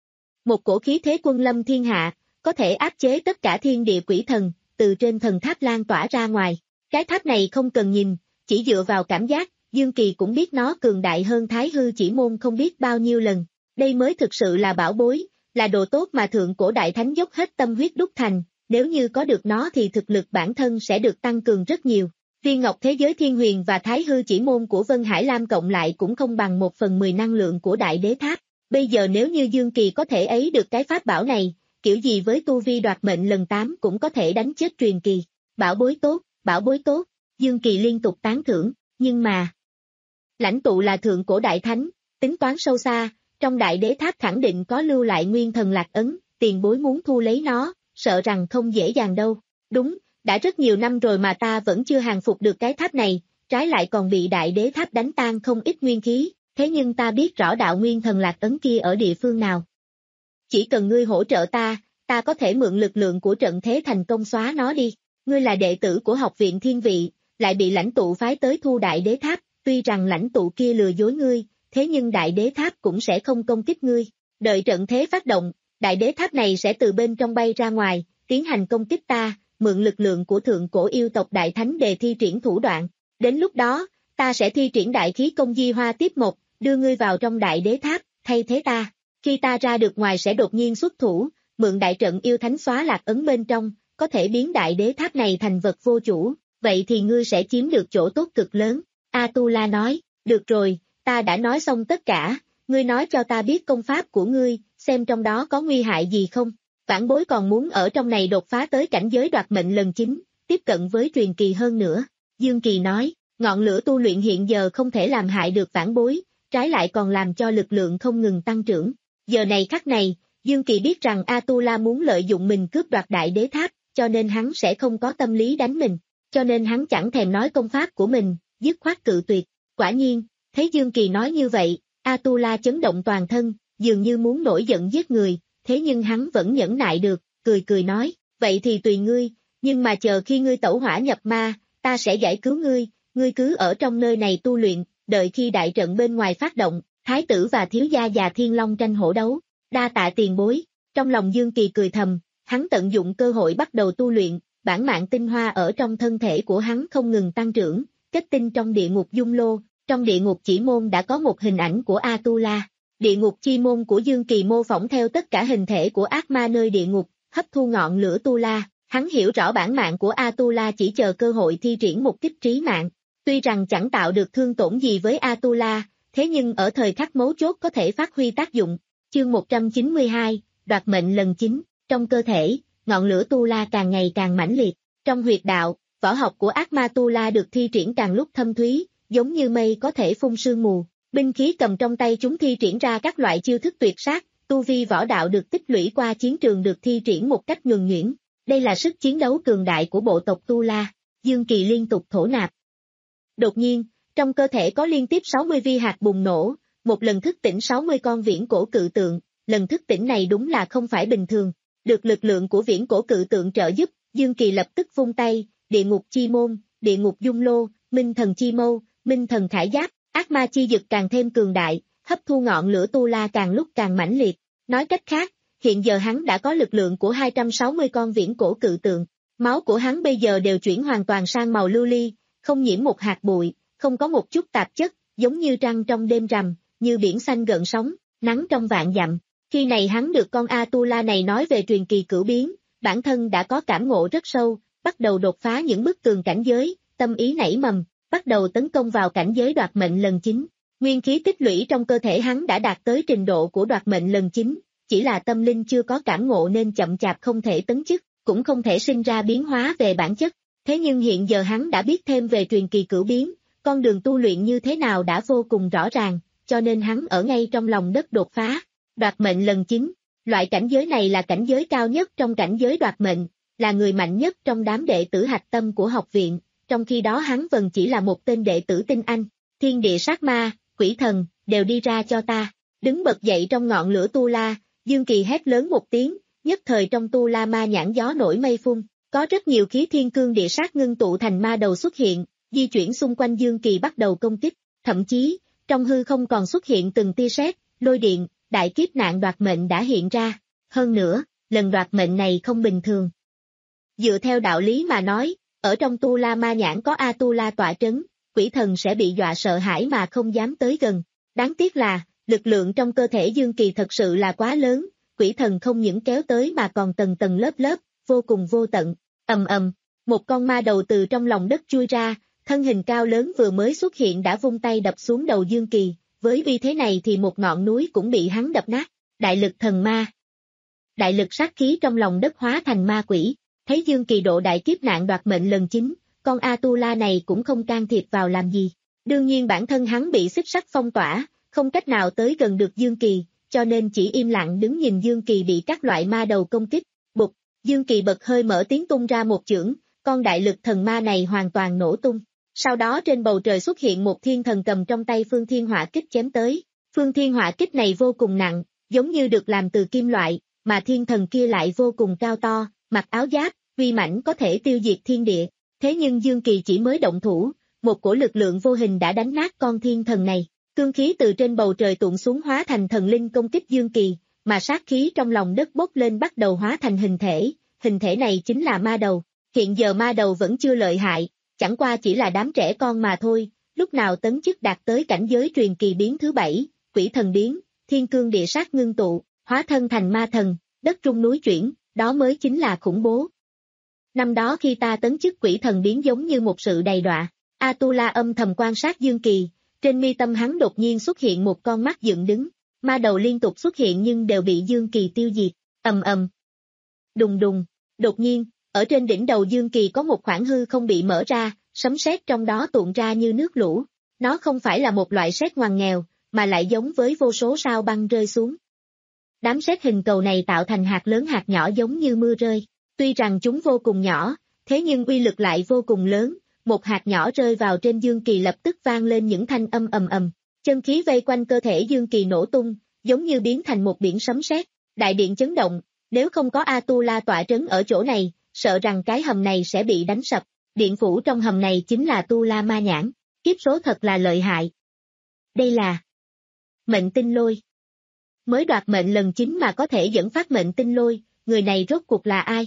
Một cổ khí thế quân lâm thiên hạ, có thể áp chế tất cả thiên địa quỷ thần, từ trên thần tháp lan tỏa ra ngoài. Cái tháp này không cần nhìn, chỉ dựa vào cảm giác, Dương Kỳ cũng biết nó cường đại hơn Thái Hư Chỉ Môn không biết bao nhiêu lần. Đây mới thực sự là bảo bối, là đồ tốt mà thượng cổ đại thánh dốc hết tâm huyết đúc thành, nếu như có được nó thì thực lực bản thân sẽ được tăng cường rất nhiều. Viên ngọc thế giới thiên huyền và Thái Hư Chỉ Môn của Vân Hải Lam cộng lại cũng không bằng một phần mười năng lượng của đại đế tháp. Bây giờ nếu như Dương Kỳ có thể ấy được cái pháp bảo này, kiểu gì với tu vi đoạt mệnh lần tám cũng có thể đánh chết truyền kỳ. Bảo bối tốt, bảo bối tốt, Dương Kỳ liên tục tán thưởng, nhưng mà... Lãnh tụ là thượng cổ đại thánh, tính toán sâu xa, trong đại đế tháp khẳng định có lưu lại nguyên thần lạc ấn, tiền bối muốn thu lấy nó, sợ rằng không dễ dàng đâu. Đúng, đã rất nhiều năm rồi mà ta vẫn chưa hàng phục được cái tháp này, trái lại còn bị đại đế tháp đánh tan không ít nguyên khí, thế nhưng ta biết rõ đạo nguyên thần lạc ấn kia ở địa phương nào. Chỉ cần ngươi hỗ trợ ta, ta có thể mượn lực lượng của trận thế thành công xóa nó đi. Ngươi là đệ tử của học viện thiên vị, lại bị lãnh tụ phái tới thu đại đế tháp, tuy rằng lãnh tụ kia lừa dối ngươi, thế nhưng đại đế tháp cũng sẽ không công kích ngươi. Đợi trận thế phát động, đại đế tháp này sẽ từ bên trong bay ra ngoài, tiến hành công kích ta, mượn lực lượng của thượng cổ yêu tộc đại thánh để thi triển thủ đoạn. Đến lúc đó, ta sẽ thi triển đại khí công di hoa tiếp một, đưa ngươi vào trong đại đế tháp, thay thế ta. Khi ta ra được ngoài sẽ đột nhiên xuất thủ, mượn đại trận yêu thánh xóa lạc ấn bên trong, có thể biến đại đế tháp này thành vật vô chủ, vậy thì ngươi sẽ chiếm được chỗ tốt cực lớn. Atula nói, được rồi, ta đã nói xong tất cả, ngươi nói cho ta biết công pháp của ngươi, xem trong đó có nguy hại gì không. Vãn bối còn muốn ở trong này đột phá tới cảnh giới đoạt mệnh lần chín, tiếp cận với truyền kỳ hơn nữa. Dương Kỳ nói, ngọn lửa tu luyện hiện giờ không thể làm hại được vãn bối, trái lại còn làm cho lực lượng không ngừng tăng trưởng. Giờ này khắc này, Dương Kỳ biết rằng Atula muốn lợi dụng mình cướp đoạt đại đế tháp, cho nên hắn sẽ không có tâm lý đánh mình, cho nên hắn chẳng thèm nói công pháp của mình, dứt khoát cự tuyệt. Quả nhiên, thấy Dương Kỳ nói như vậy, Atula chấn động toàn thân, dường như muốn nổi giận giết người, thế nhưng hắn vẫn nhẫn nại được, cười cười nói, vậy thì tùy ngươi, nhưng mà chờ khi ngươi tẩu hỏa nhập ma, ta sẽ giải cứu ngươi, ngươi cứ ở trong nơi này tu luyện, đợi khi đại trận bên ngoài phát động, thái tử và thiếu gia và thiên long tranh hổ đấu, đa tạ tiền bối. Trong lòng Dương Kỳ cười thầm, hắn tận dụng cơ hội bắt đầu tu luyện, bản mạng tinh hoa ở trong thân thể của hắn không ngừng tăng trưởng, kết tinh trong địa ngục dung lô, trong địa ngục chỉ môn đã có một hình ảnh của Atula. Địa ngục chi môn của Dương Kỳ mô phỏng theo tất cả hình thể của ác ma nơi địa ngục, hấp thu ngọn lửa tu la, hắn hiểu rõ bản mạng của Atula chỉ chờ cơ hội thi triển một kích trí mạng. Tuy rằng chẳng tạo được thương tổn gì với Atula, thế nhưng ở thời khắc mấu chốt có thể phát huy tác dụng. Chương một trăm chín mươi hai, đoạt mệnh lần chín, trong cơ thể, ngọn lửa tu la càng ngày càng mãnh liệt. Trong huyệt đạo, võ học của ác ma tu la được thi triển càng lúc thâm thúy, giống như mây có thể phun sương mù. Binh khí cầm trong tay chúng thi triển ra các loại chiêu thức tuyệt sát, tu vi võ đạo được tích lũy qua chiến trường được thi triển một cách nhuần nhuyễn. Đây là sức chiến đấu cường đại của bộ tộc Tu La. Dương Kỳ liên tục thổ nạp. Đột nhiên, trong cơ thể có liên tiếp sáu mươi vi hạt bùng nổ, một lần thức tỉnh sáu mươi con viễn cổ cự tượng, lần thức tỉnh này đúng là không phải bình thường. Được lực lượng của viễn cổ cự tượng trợ giúp, Dương Kỳ lập tức vung tay, địa ngục chi môn, địa ngục dung lô, minh thần chi mâu, minh thần khải giáp, ác ma chi dực càng thêm cường đại, hấp thu ngọn lửa tu la càng lúc càng mãnh liệt. Nói cách khác, hiện giờ hắn đã có lực lượng của hai trăm sáu mươi con viễn cổ cự tượng. Máu của hắn bây giờ đều chuyển hoàn toàn sang màu lưu ly, không nhiễm một hạt bụi, không có một chút tạp chất, giống như trăng trong đêm rằm, như biển xanh gợn sóng, nắng trong vạn dặm. Khi này hắn được con Atula này nói về truyền kỳ cửu biến, bản thân đã có cảm ngộ rất sâu, bắt đầu đột phá những bức tường cảnh giới, tâm ý nảy mầm, bắt đầu tấn công vào cảnh giới đoạt mệnh lần chín. Nguyên khí tích lũy trong cơ thể hắn đã đạt tới trình độ của đoạt mệnh lần chín, chỉ là tâm linh chưa có cảm ngộ nên chậm chạp không thể tấn chức, cũng không thể sinh ra biến hóa về bản chất. Thế nhưng hiện giờ hắn đã biết thêm về truyền kỳ cửu biến, con đường tu luyện như thế nào đã vô cùng rõ ràng, cho nên hắn ở ngay trong lòng đất đột phá. Đoạt mệnh lần chín, loại cảnh giới này là cảnh giới cao nhất trong cảnh giới đoạt mệnh, là người mạnh nhất trong đám đệ tử hạch tâm của học viện, trong khi đó hắn vẫn chỉ là một tên đệ tử tinh anh. Thiên địa sát ma, quỷ thần, đều đi ra cho ta. Đứng bật dậy trong ngọn lửa tu la, Dương Kỳ hét lớn một tiếng, nhất thời trong tu la ma nhãn gió nổi mây phun, có rất nhiều khí thiên cương địa sát ngưng tụ thành ma đầu xuất hiện, di chuyển xung quanh Dương Kỳ bắt đầu công kích, thậm chí, trong hư không còn xuất hiện từng tia sét, lôi điện, đại kiếp nạn đoạt mệnh đã hiện ra. Hơn nữa, lần đoạt mệnh này không bình thường. Dựa theo đạo lý mà nói, ở trong tu la ma nhãn có Atula tọa trấn, quỷ thần sẽ bị dọa sợ hãi mà không dám tới gần. Đáng tiếc là, lực lượng trong cơ thể Dương Kỳ thật sự là quá lớn, quỷ thần không những kéo tới mà còn tầng tầng lớp lớp, vô cùng vô tận. Ầm ầm, một con ma đầu từ trong lòng đất chui ra, thân hình cao lớn vừa mới xuất hiện đã vung tay đập xuống đầu Dương Kỳ, với uy thế này thì một ngọn núi cũng bị hắn đập nát. Đại lực thần ma. Đại lực sát khí trong lòng đất hóa thành ma quỷ, thấy Dương Kỳ độ đại kiếp nạn đoạt mệnh lần chín, con Atula này cũng không can thiệp vào làm gì. Đương nhiên bản thân hắn bị xích sắt phong tỏa, không cách nào tới gần được Dương Kỳ, cho nên chỉ im lặng đứng nhìn Dương Kỳ bị các loại ma đầu công kích. Bụt, Dương Kỳ bật hơi mở tiếng tung ra một chưởng, con đại lực thần ma này hoàn toàn nổ tung. Sau đó trên bầu trời xuất hiện một thiên thần cầm trong tay phương thiên hỏa kích chém tới. Phương thiên hỏa kích này vô cùng nặng, giống như được làm từ kim loại, mà thiên thần kia lại vô cùng cao to, mặc áo giáp, uy mãnh có thể tiêu diệt thiên địa. Thế nhưng Dương Kỳ chỉ mới động thủ, một cổ lực lượng vô hình đã đánh nát con thiên thần này. Cương khí từ trên bầu trời tuôn xuống hóa thành thần linh công kích Dương Kỳ, mà sát khí trong lòng đất bốc lên bắt đầu hóa thành hình thể, hình thể này chính là ma đầu. Hiện giờ ma đầu vẫn chưa lợi hại, chẳng qua chỉ là đám trẻ con mà thôi, lúc nào tấn chức đạt tới cảnh giới truyền kỳ biến thứ bảy, quỷ thần biến, thiên cương địa sát ngưng tụ, hóa thân thành ma thần, đất rung núi chuyển, đó mới chính là khủng bố. Năm đó khi ta tấn chức quỷ thần biến giống như một sự đầy đọa, Atula âm thầm quan sát Dương Kỳ, trên mi tâm hắn đột nhiên xuất hiện một con mắt dựng đứng, Ma đầu liên tục xuất hiện nhưng đều bị Dương Kỳ tiêu diệt, ầm ầm. Đùng đùng, đột nhiên, ở trên đỉnh đầu Dương Kỳ có một khoảng hư không bị mở ra, sấm sét trong đó tuôn ra như nước lũ. Nó không phải là một loại sét ngoằn nghèo, mà lại giống với vô số sao băng rơi xuống. Đám sét hình cầu này tạo thành hạt lớn hạt nhỏ giống như mưa rơi. Tuy rằng chúng vô cùng nhỏ, thế nhưng uy lực lại vô cùng lớn, một hạt nhỏ rơi vào trên Dương Kỳ lập tức vang lên những thanh âm ầm ầm. Chân khí vây quanh cơ thể Dương Kỳ nổ tung, giống như biến thành một biển sấm sét, đại điện chấn động, nếu không có Atula tọa trấn ở chỗ này, sợ rằng cái hầm này sẽ bị đánh sập. Điện phủ trong hầm này chính là Tu La Ma Nhãn, kiếp số thật là lợi hại. Đây là mệnh tinh lôi. Mới đoạt mệnh lần chín mà có thể dẫn phát mệnh tinh lôi, người này rốt cuộc là ai?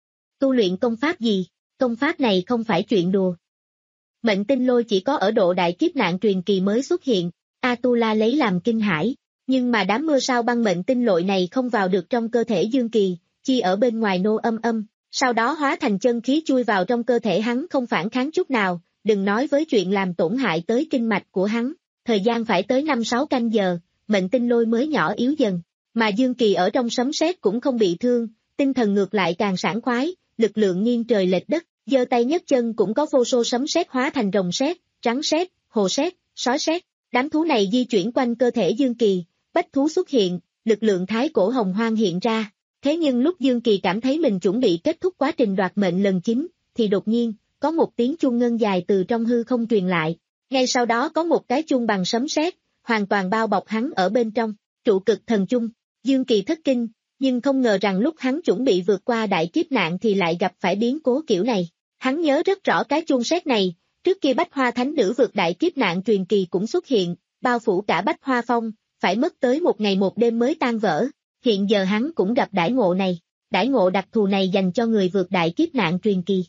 Tu luyện công pháp gì? Công pháp này không phải chuyện đùa. Mệnh tinh lôi chỉ có ở độ đại kiếp nạn truyền kỳ mới xuất hiện, Atula lấy làm kinh hãi, nhưng mà đám mưa sao băng mệnh tinh lôi này không vào được trong cơ thể Dương Kỳ, chi ở bên ngoài nô âm âm, sau đó hóa thành chân khí chui vào trong cơ thể hắn không phản kháng chút nào, đừng nói với chuyện làm tổn hại tới kinh mạch của hắn, thời gian phải tới năm sáu canh giờ, mệnh tinh lôi mới nhỏ yếu dần, mà Dương Kỳ ở trong sấm sét cũng không bị thương, tinh thần ngược lại càng sảng khoái, lực lượng nghiêng trời lệch đất, giơ tay nhấc chân cũng có vô số sấm sét hóa thành rồng sét, rắn sét, hồ sét, sói sét, đám thú này di chuyển quanh cơ thể Dương Kỳ, bách thú xuất hiện, lực lượng thái cổ hồng hoang hiện ra. Thế nhưng lúc Dương Kỳ cảm thấy mình chuẩn bị kết thúc quá trình đoạt mệnh lần chín, thì đột nhiên, có một tiếng chuông ngân dài từ trong hư không truyền lại. Ngay sau đó có một cái chuông bằng sấm sét, hoàn toàn bao bọc hắn ở bên trong, trụ cực thần chung. Dương Kỳ thất kinh, nhưng không ngờ rằng lúc hắn chuẩn bị vượt qua đại kiếp nạn thì lại gặp phải biến cố kiểu này. Hắn nhớ rất rõ cái chuông sét này, trước kia Bách Hoa Thánh Nữ vượt đại kiếp nạn truyền kỳ cũng xuất hiện, bao phủ cả Bách Hoa Phong, phải mất tới một ngày một đêm mới tan vỡ. Hiện giờ hắn cũng gặp đãi ngộ này, đãi ngộ đặc thù này dành cho người vượt đại kiếp nạn truyền kỳ.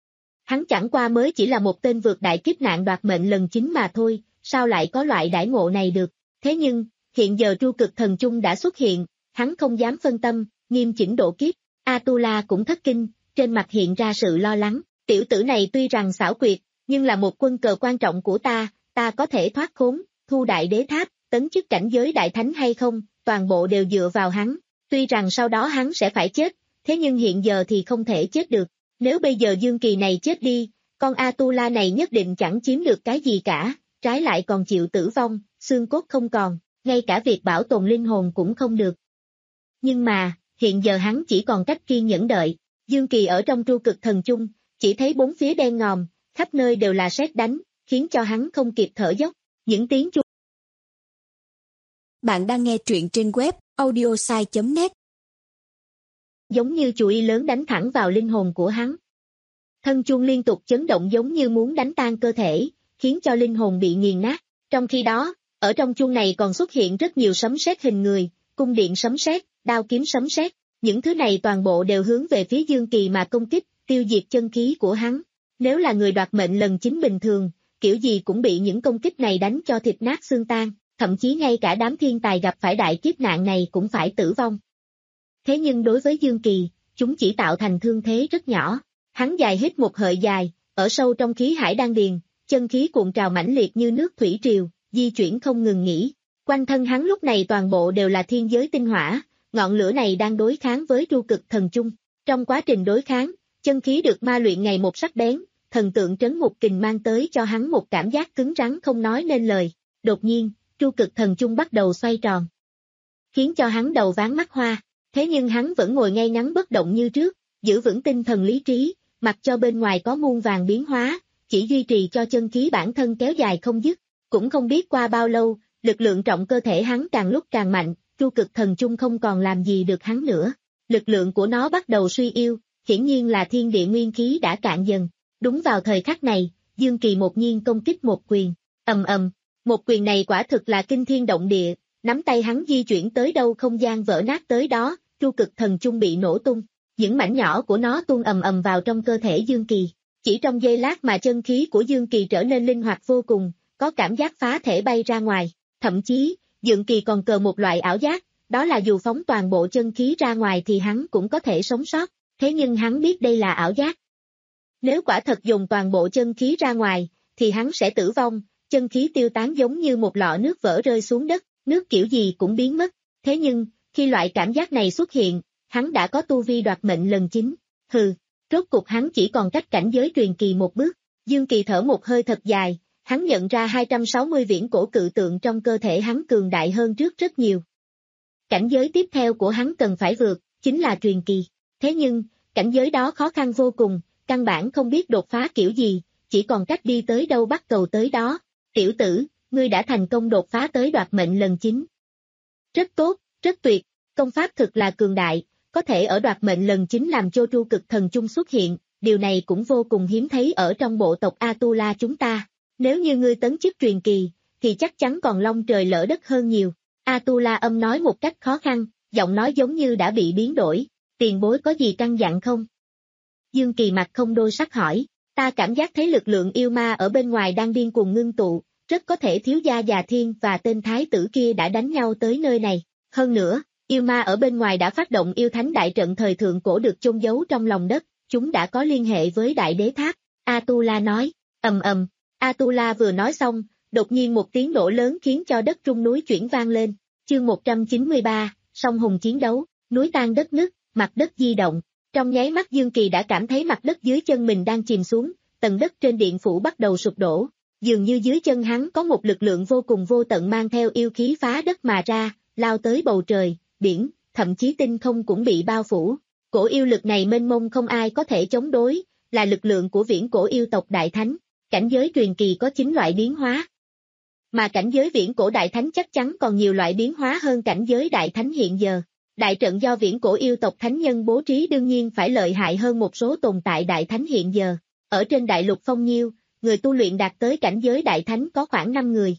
Hắn chẳng qua mới chỉ là một tên vượt đại kiếp nạn đoạt mệnh lần chín mà thôi, sao lại có loại đãi ngộ này được, thế nhưng, hiện giờ tru cực thần chung đã xuất hiện, hắn không dám phân tâm, nghiêm chỉnh độ kiếp, Atula cũng thất kinh, trên mặt hiện ra sự lo lắng, tiểu tử này tuy rằng xảo quyệt, nhưng là một quân cờ quan trọng của ta, ta có thể thoát khốn, thu đại đế tháp, tấn chức cảnh giới đại thánh hay không? Toàn bộ đều dựa vào hắn, tuy rằng sau đó hắn sẽ phải chết, thế nhưng hiện giờ thì không thể chết được, nếu bây giờ Dương Kỳ này chết đi, con Atula này nhất định chẳng chiếm được cái gì cả, trái lại còn chịu tử vong, xương cốt không còn, ngay cả việc bảo tồn linh hồn cũng không được. Nhưng mà, hiện giờ hắn chỉ còn cách kiên nhẫn đợi, Dương Kỳ ở trong tru cực thần chung, chỉ thấy bốn phía đen ngòm, khắp nơi đều là sét đánh, khiến cho hắn không kịp thở dốc, những tiếng chuông. Bạn đang nghe truyện trên web audiosai chấm net. Giống như chùy lớn đánh thẳng vào linh hồn của hắn. Thân chuông liên tục chấn động giống như muốn đánh tan cơ thể, khiến cho linh hồn bị nghiền nát. Trong khi đó, ở trong chuông này còn xuất hiện rất nhiều sấm sét hình người, cung điện sấm sét, đao kiếm sấm sét. Những thứ này toàn bộ đều hướng về phía Dương Kỳ mà công kích, tiêu diệt chân khí của hắn. Nếu là người đoạt mệnh lần chín bình thường, kiểu gì cũng bị những công kích này đánh cho thịt nát xương tan. Thậm chí ngay cả đám thiên tài gặp phải đại kiếp nạn này cũng phải tử vong. Thế nhưng đối với Dương Kỳ, chúng chỉ tạo thành thương thế rất nhỏ. Hắn dài hít một hơi dài, ở sâu trong khí hải đan điền, chân khí cuộn trào mãnh liệt như nước thủy triều, di chuyển không ngừng nghỉ. Quanh thân hắn lúc này toàn bộ đều là thiên giới tinh hỏa, ngọn lửa này đang đối kháng với tru cực thần chung. Trong quá trình đối kháng, chân khí được ma luyện ngày một sắc bén, thần tượng trấn ngục kình mang tới cho hắn một cảm giác cứng rắn không nói nên lời. Đột nhiên, tru cực thần chung bắt đầu xoay tròn, khiến cho hắn đầu váng mắt hoa, thế nhưng hắn vẫn ngồi ngay ngắn bất động như trước, giữ vững tinh thần lý trí, mặc cho bên ngoài có muôn vàng biến hóa, chỉ duy trì cho chân khí bản thân kéo dài không dứt. Cũng không biết qua bao lâu, lực lượng trọng cơ thể hắn càng lúc càng mạnh, tru cực thần chung không còn làm gì được hắn nữa, lực lượng của nó bắt đầu suy yếu, hiển nhiên là thiên địa nguyên khí đã cạn dần. Đúng vào thời khắc này, Dương Kỳ đột nhiên công kích một quyền, ầm ầm. Một quyền này quả thực là kinh thiên động địa, nắm tay hắn di chuyển tới đâu không gian vỡ nát tới đó, tru cực thần chung bị nổ tung, những mảnh nhỏ của nó tuôn ầm ầm vào trong cơ thể Dương Kỳ. Chỉ trong giây lát mà chân khí của Dương Kỳ trở nên linh hoạt vô cùng, có cảm giác phá thể bay ra ngoài, thậm chí, Dương Kỳ còn cờ một loại ảo giác, đó là dù phóng toàn bộ chân khí ra ngoài thì hắn cũng có thể sống sót, thế nhưng hắn biết đây là ảo giác. Nếu quả thật dùng toàn bộ chân khí ra ngoài, thì hắn sẽ tử vong. Chân khí tiêu tán giống như một lọ nước vỡ rơi xuống đất, nước kiểu gì cũng biến mất, thế nhưng, khi loại cảm giác này xuất hiện, hắn đã có tu vi đoạt mệnh lần chín, hừ, rốt cục hắn chỉ còn cách cảnh giới truyền kỳ một bước, Dương Kỳ thở một hơi thật dài, hắn nhận ra hai trăm sáu mươi viễn cổ cự tượng trong cơ thể hắn cường đại hơn trước rất nhiều. Cảnh giới tiếp theo của hắn cần phải vượt, chính là truyền kỳ, thế nhưng, cảnh giới đó khó khăn vô cùng, căn bản không biết đột phá kiểu gì, chỉ còn cách đi tới đâu bắt cầu tới đó, tiểu tử, ngươi đã thành công đột phá tới đoạt mệnh lần chín. Rất tốt, rất tuyệt, công pháp thực là cường đại, có thể ở đoạt mệnh lần chín làm cho tru cực thần chung xuất hiện, điều này cũng vô cùng hiếm thấy ở trong bộ tộc Atula chúng ta, nếu như ngươi tấn chức truyền kỳ, thì chắc chắn còn long trời lỡ đất hơn nhiều. Atula âm nói một cách khó khăn, giọng nói giống như đã bị biến đổi, tiền bối có gì căn dặn không? Dương Kỳ mặt không đôi sắc hỏi, ta cảm giác thấy lực lượng yêu ma ở bên ngoài đang điên cuồng ngưng tụ, rất có thể thiếu gia già thiên và tên thái tử kia đã đánh nhau tới nơi này, hơn nữa, yêu ma ở bên ngoài đã phát động yêu thánh đại trận thời thượng cổ được chôn giấu trong lòng đất, chúng đã có liên hệ với đại đế tháp, Atula nói, ầm ầm, Atula vừa nói xong, đột nhiên một tiếng nổ lớn khiến cho đất rung núi chuyển vang lên, chương một trăm chín mươi ba, song hùng chiến đấu, núi tan đất nứt, mặt đất di động, trong nháy mắt Dương Kỳ đã cảm thấy mặt đất dưới chân mình đang chìm xuống, tầng đất trên điện phủ bắt đầu sụp đổ, dường như dưới chân hắn có một lực lượng vô cùng vô tận mang theo yêu khí phá đất mà ra, lao tới bầu trời, biển, thậm chí tinh không cũng bị bao phủ, cổ yêu lực này mênh mông không ai có thể chống đối, là lực lượng của viễn cổ yêu tộc Đại Thánh, cảnh giới truyền kỳ có chín loại biến hóa. Mà cảnh giới viễn cổ Đại Thánh chắc chắn còn nhiều loại biến hóa hơn cảnh giới Đại Thánh hiện giờ. Đại trận do viễn cổ yêu tộc Thánh Nhân bố trí đương nhiên phải lợi hại hơn một số tồn tại Đại Thánh hiện giờ. Ở trên đại lục Phong Nhiêu, người tu luyện đạt tới cảnh giới Đại Thánh có khoảng năm người.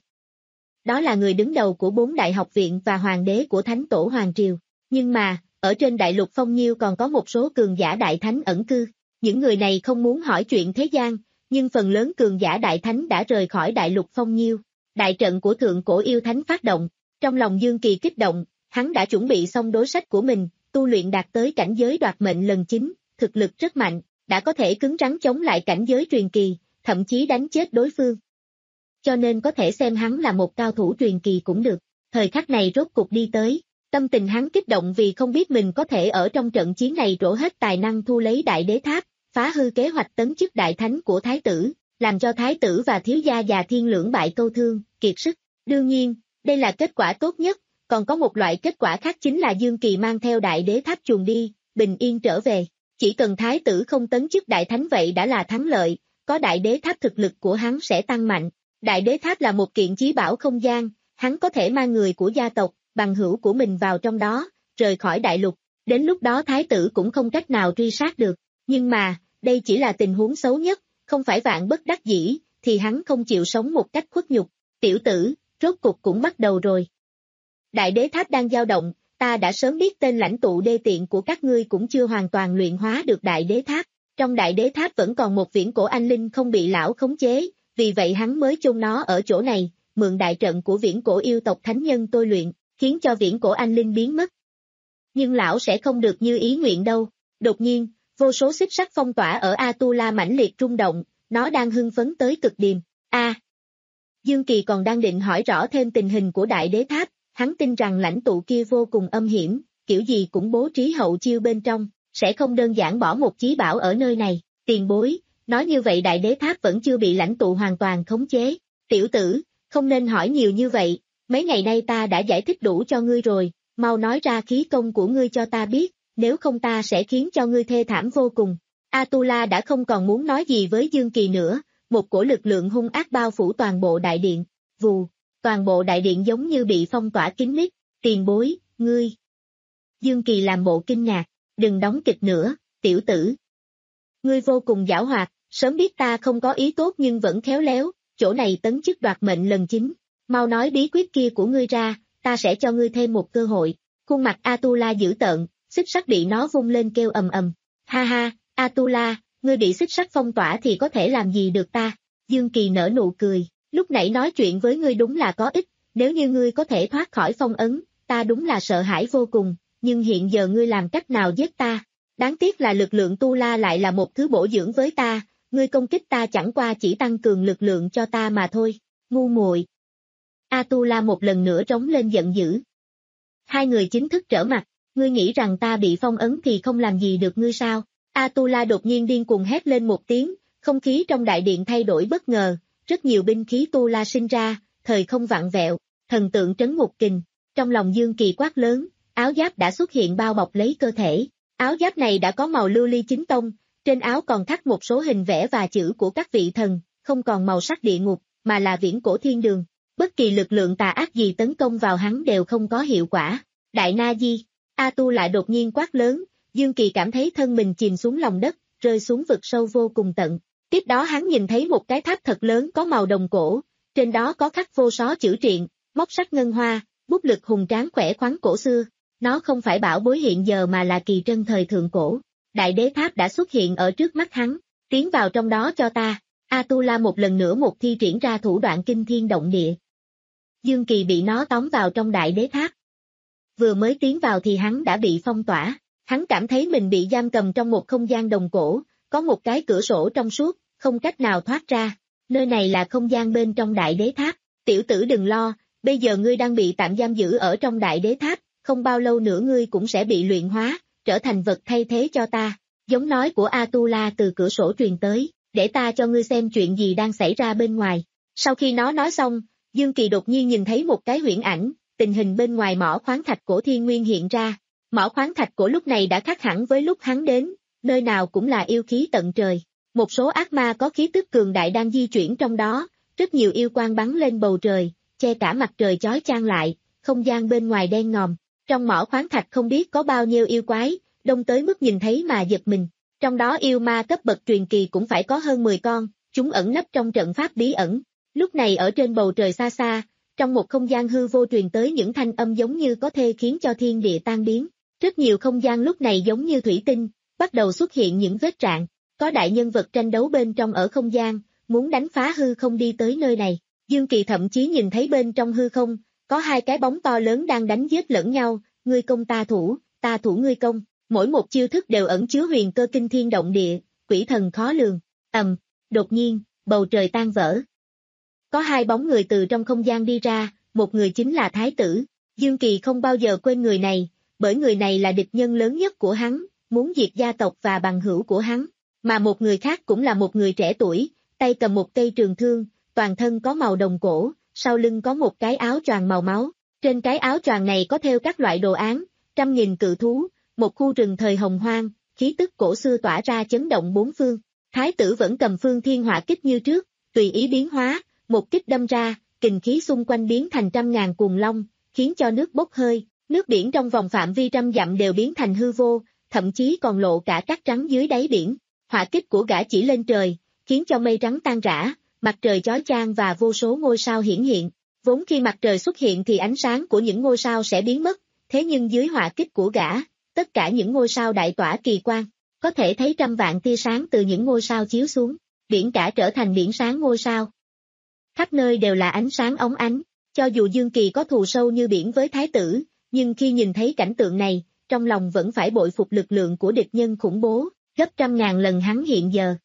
Đó là người đứng đầu của bốn đại học viện và hoàng đế của Thánh Tổ Hoàng Triều. Nhưng mà, ở trên đại lục Phong Nhiêu còn có một số cường giả Đại Thánh ẩn cư. Những người này không muốn hỏi chuyện thế gian, nhưng phần lớn cường giả Đại Thánh đã rời khỏi đại lục Phong Nhiêu. Đại trận của Thượng Cổ Yêu Thánh phát động, trong lòng Dương Kỳ kích động, hắn đã chuẩn bị xong đối sách của mình, tu luyện đạt tới cảnh giới đoạt mệnh lần chín, thực lực rất mạnh, đã có thể cứng rắn chống lại cảnh giới truyền kỳ, thậm chí đánh chết đối phương. Cho nên có thể xem hắn là một cao thủ truyền kỳ cũng được, thời khắc này rốt cục đi tới, tâm tình hắn kích động vì không biết mình có thể ở trong trận chiến này trổ hết tài năng thu lấy đại đế tháp, phá hư kế hoạch tấn chức đại thánh của thái tử, làm cho thái tử và thiếu gia già thiên lưỡng bại câu thương, kiệt sức. Đương nhiên, đây là kết quả tốt nhất, còn có một loại kết quả khác chính là Dương Kỳ mang theo đại đế tháp chuồn đi, bình yên trở về. Chỉ cần thái tử không tấn chức đại thánh vậy đã là thắng lợi, có đại đế tháp thực lực của hắn sẽ tăng mạnh. Đại đế tháp là một kiện chí bảo không gian, hắn có thể mang người của gia tộc, bằng hữu của mình vào trong đó, rời khỏi đại lục. Đến lúc đó thái tử cũng không cách nào truy sát được. Nhưng mà, đây chỉ là tình huống xấu nhất, không phải vạn bất đắc dĩ, thì hắn không chịu sống một cách khuất nhục. Tiểu tử, rốt cục cũng bắt đầu rồi. Đại đế tháp đang dao động, ta đã sớm biết tên lãnh tụ đê tiện của các ngươi cũng chưa hoàn toàn luyện hóa được đại đế tháp. Trong đại đế tháp vẫn còn một viễn cổ anh linh không bị lão khống chế, vì vậy hắn mới chôn nó ở chỗ này, mượn đại trận của viễn cổ yêu tộc thánh nhân tôi luyện, khiến cho viễn cổ anh linh biến mất. Nhưng lão sẽ không được như ý nguyện đâu. Đột nhiên, vô số xích sắt phong tỏa ở Atula mãnh liệt rung động, nó đang hưng phấn tới cực điểm. A. À, Dương Kỳ còn đang định hỏi rõ thêm tình hình của đại đế tháp, hắn tin rằng lãnh tụ kia vô cùng âm hiểm, kiểu gì cũng bố trí hậu chiêu bên trong, sẽ không đơn giản bỏ một chí bảo ở nơi này. Tiền bối, nói như vậy đại đế tháp vẫn chưa bị lãnh tụ hoàn toàn khống chế. Tiểu tử, không nên hỏi nhiều như vậy, mấy ngày nay ta đã giải thích đủ cho ngươi rồi, mau nói ra khí công của ngươi cho ta biết, nếu không ta sẽ khiến cho ngươi thê thảm vô cùng. Atula đã không còn muốn nói gì với Dương Kỳ nữa, một cổ lực lượng hung ác bao phủ toàn bộ đại điện, vù, toàn bộ đại điện giống như bị phong tỏa kín mít, tiền bối, ngươi. Dương Kỳ làm bộ kinh ngạc, đừng đóng kịch nữa, tiểu tử. Ngươi vô cùng giảo hoạt, sớm biết ta không có ý tốt nhưng vẫn khéo léo, chỗ này tấn chức đoạt mệnh lần chín, mau nói bí quyết kia của ngươi ra, ta sẽ cho ngươi thêm một cơ hội. Khuôn mặt Atula dữ tợn, xích sắt bị nó vung lên kêu ầm ầm. Ha ha, Atula, ngươi bị xích sắt phong tỏa thì có thể làm gì được ta? Dương Kỳ nở nụ cười, lúc nãy nói chuyện với ngươi đúng là có ích, nếu như ngươi có thể thoát khỏi phong ấn, ta đúng là sợ hãi vô cùng, nhưng hiện giờ ngươi làm cách nào giết ta? Đáng tiếc là lực lượng tu la lại là một thứ bổ dưỡng với ta, ngươi công kích ta chẳng qua chỉ tăng cường lực lượng cho ta mà thôi, ngu muội. Atula một lần nữa trống lên giận dữ. Hai người chính thức trở mặt, ngươi nghĩ rằng ta bị phong ấn thì không làm gì được ngươi sao? Atula đột nhiên điên cuồng hét lên một tiếng, không khí trong đại điện thay đổi bất ngờ, rất nhiều binh khí tu la sinh ra, thời không vặn vẹo, thần tượng trấn ngục kình. Trong lòng Dương Kỳ quát lớn, áo giáp đã xuất hiện bao bọc lấy cơ thể. Áo giáp này đã có màu lưu ly chính tông, trên áo còn khắc một số hình vẽ và chữ của các vị thần, không còn màu sắc địa ngục, mà là viễn cổ thiên đường. Bất kỳ lực lượng tà ác gì tấn công vào hắn đều không có hiệu quả. Đại Na Di, Atula đột nhiên quát lớn, Dương Kỳ cảm thấy thân mình chìm xuống lòng đất, rơi xuống vực sâu vô cùng tận. Tiếp đó hắn nhìn thấy một cái tháp thật lớn có màu đồng cổ, trên đó có khắc vô số chữ triện, móc sắc ngân hoa, bút lực hùng tráng khỏe khoắn cổ xưa. Nó không phải bảo bối hiện giờ mà là kỳ trân thời thượng cổ. Đại đế tháp đã xuất hiện ở trước mắt hắn, tiến vào trong đó cho ta. Atula một lần nữa một thi triển ra thủ đoạn kinh thiên động địa. Dương Kỳ bị nó tóm vào trong đại đế tháp. Vừa mới tiến vào thì hắn đã bị phong tỏa, hắn cảm thấy mình bị giam cầm trong một không gian đồng cổ, có một cái cửa sổ trong suốt, không cách nào thoát ra. Nơi này là không gian bên trong đại đế tháp. Tiểu tử đừng lo, bây giờ ngươi đang bị tạm giam giữ ở trong đại đế tháp, không bao lâu nữa ngươi cũng sẽ bị luyện hóa, trở thành vật thay thế cho ta. Giống nói của Atula từ cửa sổ truyền tới, để ta cho ngươi xem chuyện gì đang xảy ra bên ngoài. Sau khi nó nói xong, Dương Kỳ đột nhiên nhìn thấy một cái huyễn ảnh, tình hình bên ngoài mỏ khoáng thạch cổ thiên nguyên hiện ra. Mỏ khoáng thạch cổ lúc này đã khác hẳn với lúc hắn đến, nơi nào cũng là yêu khí tận trời. Một số ác ma có khí tức cường đại đang di chuyển trong đó, rất nhiều yêu quang bắn lên bầu trời, che cả mặt trời chói chang lại, không gian bên ngoài đen ngòm. Trong mỏ khoáng thạch không biết có bao nhiêu yêu quái, đông tới mức nhìn thấy mà giật mình. Trong đó yêu ma cấp bậc truyền kỳ cũng phải có hơn mười con, chúng ẩn nấp trong trận pháp bí ẩn. Lúc này ở trên bầu trời xa xa, trong một không gian hư vô truyền tới những thanh âm giống như có thể khiến cho thiên địa tan biến. Rất nhiều không gian lúc này giống như thủy tinh, bắt đầu xuất hiện những vết rạn. Có đại nhân vật tranh đấu bên trong ở không gian, muốn đánh phá hư không đi tới nơi này. Dương Kỳ thậm chí nhìn thấy bên trong hư không, có hai cái bóng to lớn đang đánh giết lẫn nhau, ngươi công ta thủ, ta thủ ngươi công. Mỗi một chiêu thức đều ẩn chứa huyền cơ kinh thiên động địa, quỷ thần khó lường. Ầm, đột nhiên, bầu trời tan vỡ. Có hai bóng người từ trong không gian đi ra, một người chính là Thái tử. Dương Kỳ không bao giờ quên người này, bởi người này là địch nhân lớn nhất của hắn, muốn diệt gia tộc và bằng hữu của hắn. Mà một người khác cũng là một người trẻ tuổi, tay cầm một cây trường thương, toàn thân có màu đồng cổ, sau lưng có một cái áo choàng màu máu. Trên cái áo choàng này có thêu các loại đồ án, trăm nghìn cự thú, một khu rừng thời hồng hoang, khí tức cổ xưa tỏa ra chấn động bốn phương. Thái tử vẫn cầm phương thiên hỏa kích như trước, tùy ý biến hóa, một kích đâm ra, kình khí xung quanh biến thành trăm ngàn cuồng long, khiến cho nước bốc hơi, nước biển trong vòng phạm vi trăm dặm đều biến thành hư vô, thậm chí còn lộ cả cát trắng dưới đáy biển. Hỏa kích của gã chỉ lên trời, khiến cho mây trắng tan rã, mặt trời chói chang và vô số ngôi sao hiển hiện. Vốn khi mặt trời xuất hiện thì ánh sáng của những ngôi sao sẽ biến mất, thế nhưng dưới hỏa kích của gã, tất cả những ngôi sao đại tỏa kỳ quang, có thể thấy trăm vạn tia sáng từ những ngôi sao chiếu xuống, biển cả trở thành biển sáng ngôi sao. Khắp nơi đều là ánh sáng óng ánh, cho dù Dương Kỳ có thù sâu như biển với thái tử, nhưng khi nhìn thấy cảnh tượng này, trong lòng vẫn phải bội phục lực lượng của địch nhân khủng bố, gấp trăm ngàn lần hắn hiện giờ.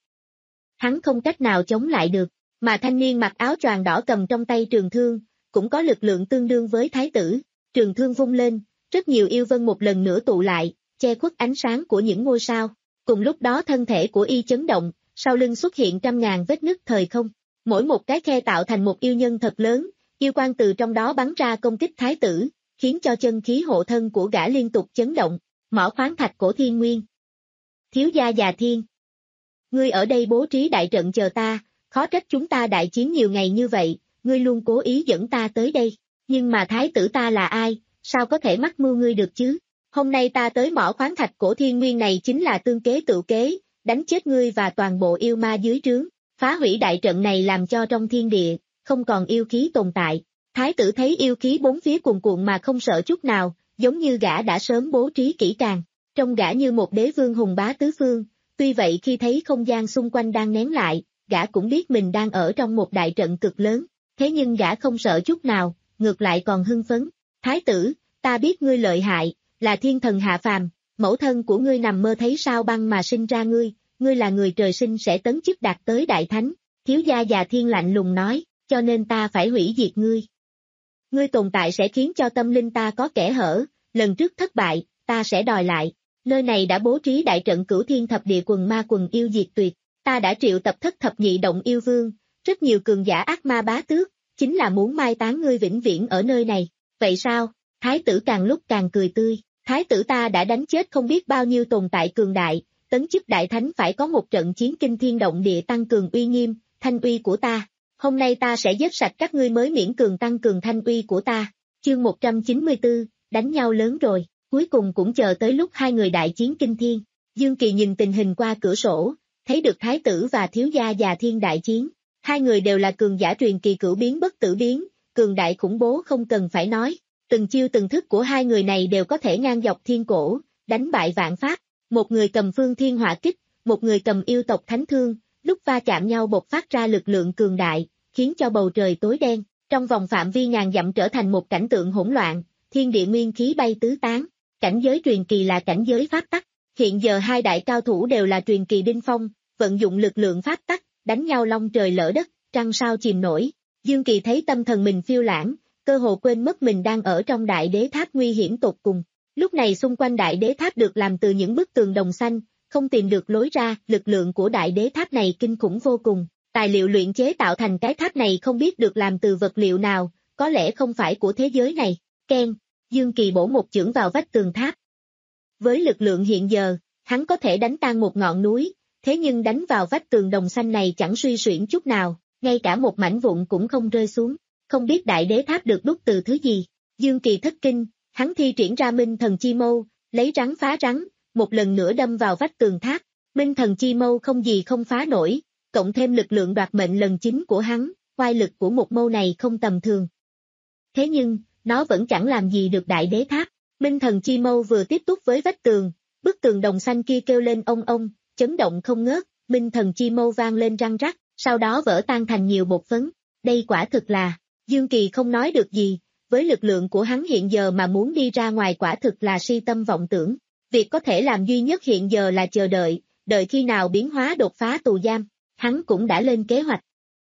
Hắn không cách nào chống lại được, mà thanh niên mặc áo choàng đỏ cầm trong tay trường thương, cũng có lực lượng tương đương với thái tử, trường thương vung lên, rất nhiều yêu vân một lần nữa tụ lại, che khuất ánh sáng của những ngôi sao. Cùng lúc đó thân thể của y chấn động, sau lưng xuất hiện trăm ngàn vết nứt thời không. Mỗi một cái khe tạo thành một yêu nhân thật lớn, yêu quang từ trong đó bắn ra công kích thái tử, khiến cho chân khí hộ thân của gã liên tục chấn động. Mỏ khoáng thạch cổ thiên nguyên. Thiếu gia già thiên. Ngươi ở đây bố trí đại trận chờ ta, khó trách chúng ta đại chiến nhiều ngày như vậy, ngươi luôn cố ý dẫn ta tới đây. Nhưng mà thái tử ta là ai, sao có thể mắc mưu ngươi được chứ? Hôm nay ta tới mỏ khoáng thạch cổ thiên nguyên này chính là tương kế tự kế, đánh chết ngươi và toàn bộ yêu ma dưới trướng, phá hủy đại trận này làm cho trong thiên địa, không còn yêu khí tồn tại. Thái tử thấy yêu khí bốn phía cuồn cuộn mà không sợ chút nào, giống như gã đã sớm bố trí kỹ càng, trông gã như một đế vương hùng bá tứ phương. Tuy vậy khi thấy không gian xung quanh đang nén lại, gã cũng biết mình đang ở trong một đại trận cực lớn, thế nhưng gã không sợ chút nào, ngược lại còn hưng phấn. Thái tử, ta biết ngươi lợi hại, là thiên thần hạ phàm, mẫu thân của ngươi nằm mơ thấy sao băng mà sinh ra ngươi, ngươi là người trời sinh sẽ tấn chức đạt tới đại thánh. Thiếu gia già thiên lạnh lùng nói, cho nên ta phải hủy diệt ngươi. Ngươi tồn tại sẽ khiến cho tâm linh ta có kẽ hở, lần trước thất bại, ta sẽ đòi lại. Nơi này đã bố trí đại trận cửu thiên thập địa quần ma quần yêu diệt tuyệt, ta đã triệu tập thất thập nhị động yêu vương, rất nhiều cường giả ác ma bá tước, chính là muốn mai táng ngươi vĩnh viễn ở nơi này. Vậy sao? Thái tử càng lúc càng cười tươi, thái tử ta đã đánh chết không biết bao nhiêu tồn tại cường đại, tấn chức đại thánh phải có một trận chiến kinh thiên động địa tăng cường uy nghiêm, thanh uy của ta. Hôm nay ta sẽ giết sạch các ngươi mới miễn cường tăng cường thanh uy của ta. Chương một trăm chín mươi tư, đánh nhau lớn rồi, cuối cùng cũng chờ tới lúc hai người đại chiến kinh thiên. Dương Kỳ nhìn tình hình qua cửa sổ, thấy được thái tử và thiếu gia già thiên đại chiến. Hai người đều là cường giả truyền kỳ cửu biến bất tử biến, cường đại khủng bố không cần phải nói. Từng chiêu từng thức của hai người này đều có thể ngang dọc thiên cổ, đánh bại vạn pháp. Một người cầm phương thiên hỏa kích, một người cầm yêu tộc thánh thương, lúc va chạm nhau bộc phát ra lực lượng cường đại, khiến cho bầu trời tối đen, trong vòng phạm vi ngàn dặm trở thành một cảnh tượng hỗn loạn, thiên địa nguyên khí bay tứ tán. Cảnh giới truyền kỳ là cảnh giới pháp tắc, hiện giờ hai đại cao thủ đều là truyền kỳ đỉnh phong, vận dụng lực lượng pháp tắc, đánh nhau long trời lỡ đất, trăng sao chìm nổi. Dương Kỳ thấy tâm thần mình phiêu lãng, cơ hồ quên mất mình đang ở trong đại đế tháp nguy hiểm tột cùng. Lúc này xung quanh đại đế tháp được làm từ những bức tường đồng xanh, không tìm được lối ra, lực lượng của đại đế tháp này kinh khủng vô cùng. Tài liệu luyện chế tạo thành cái tháp này không biết được làm từ vật liệu nào, có lẽ không phải của thế giới này. Keng, Dương Kỳ bổ một chưởng vào vách tường tháp. Với lực lượng hiện giờ, hắn có thể đánh tan một ngọn núi, thế nhưng đánh vào vách tường đồng xanh này chẳng suy xuyển chút nào, ngay cả một mảnh vụn cũng không rơi xuống. Không biết đại đế tháp được đúc từ thứ gì. Dương Kỳ thất kinh, hắn thi triển ra Minh Thần Chi Mâu, lấy rắn phá rắn, một lần nữa đâm vào vách tường tháp. Minh Thần Chi Mâu không gì không phá nổi, cộng thêm lực lượng đoạt mệnh lần chính của hắn, oai lực của một mâu này không tầm thường. Thế nhưng, nó vẫn chẳng làm gì được đại đế tháp. Minh Thần Chi Mâu vừa tiếp xúc với vách tường, bức tường đồng xanh kia kêu lên ông ông, chấn động không ngớt, Minh Thần Chi Mâu vang lên răng rắc, sau đó vỡ tan thành nhiều bột phấn. Đây quả thực là, Dương Kỳ không nói được gì, với lực lượng của hắn hiện giờ mà muốn đi ra ngoài quả thực là si tâm vọng tưởng. Việc có thể làm duy nhất hiện giờ là chờ đợi, đợi khi nào biến hóa đột phá tù giam, hắn cũng đã lên kế hoạch.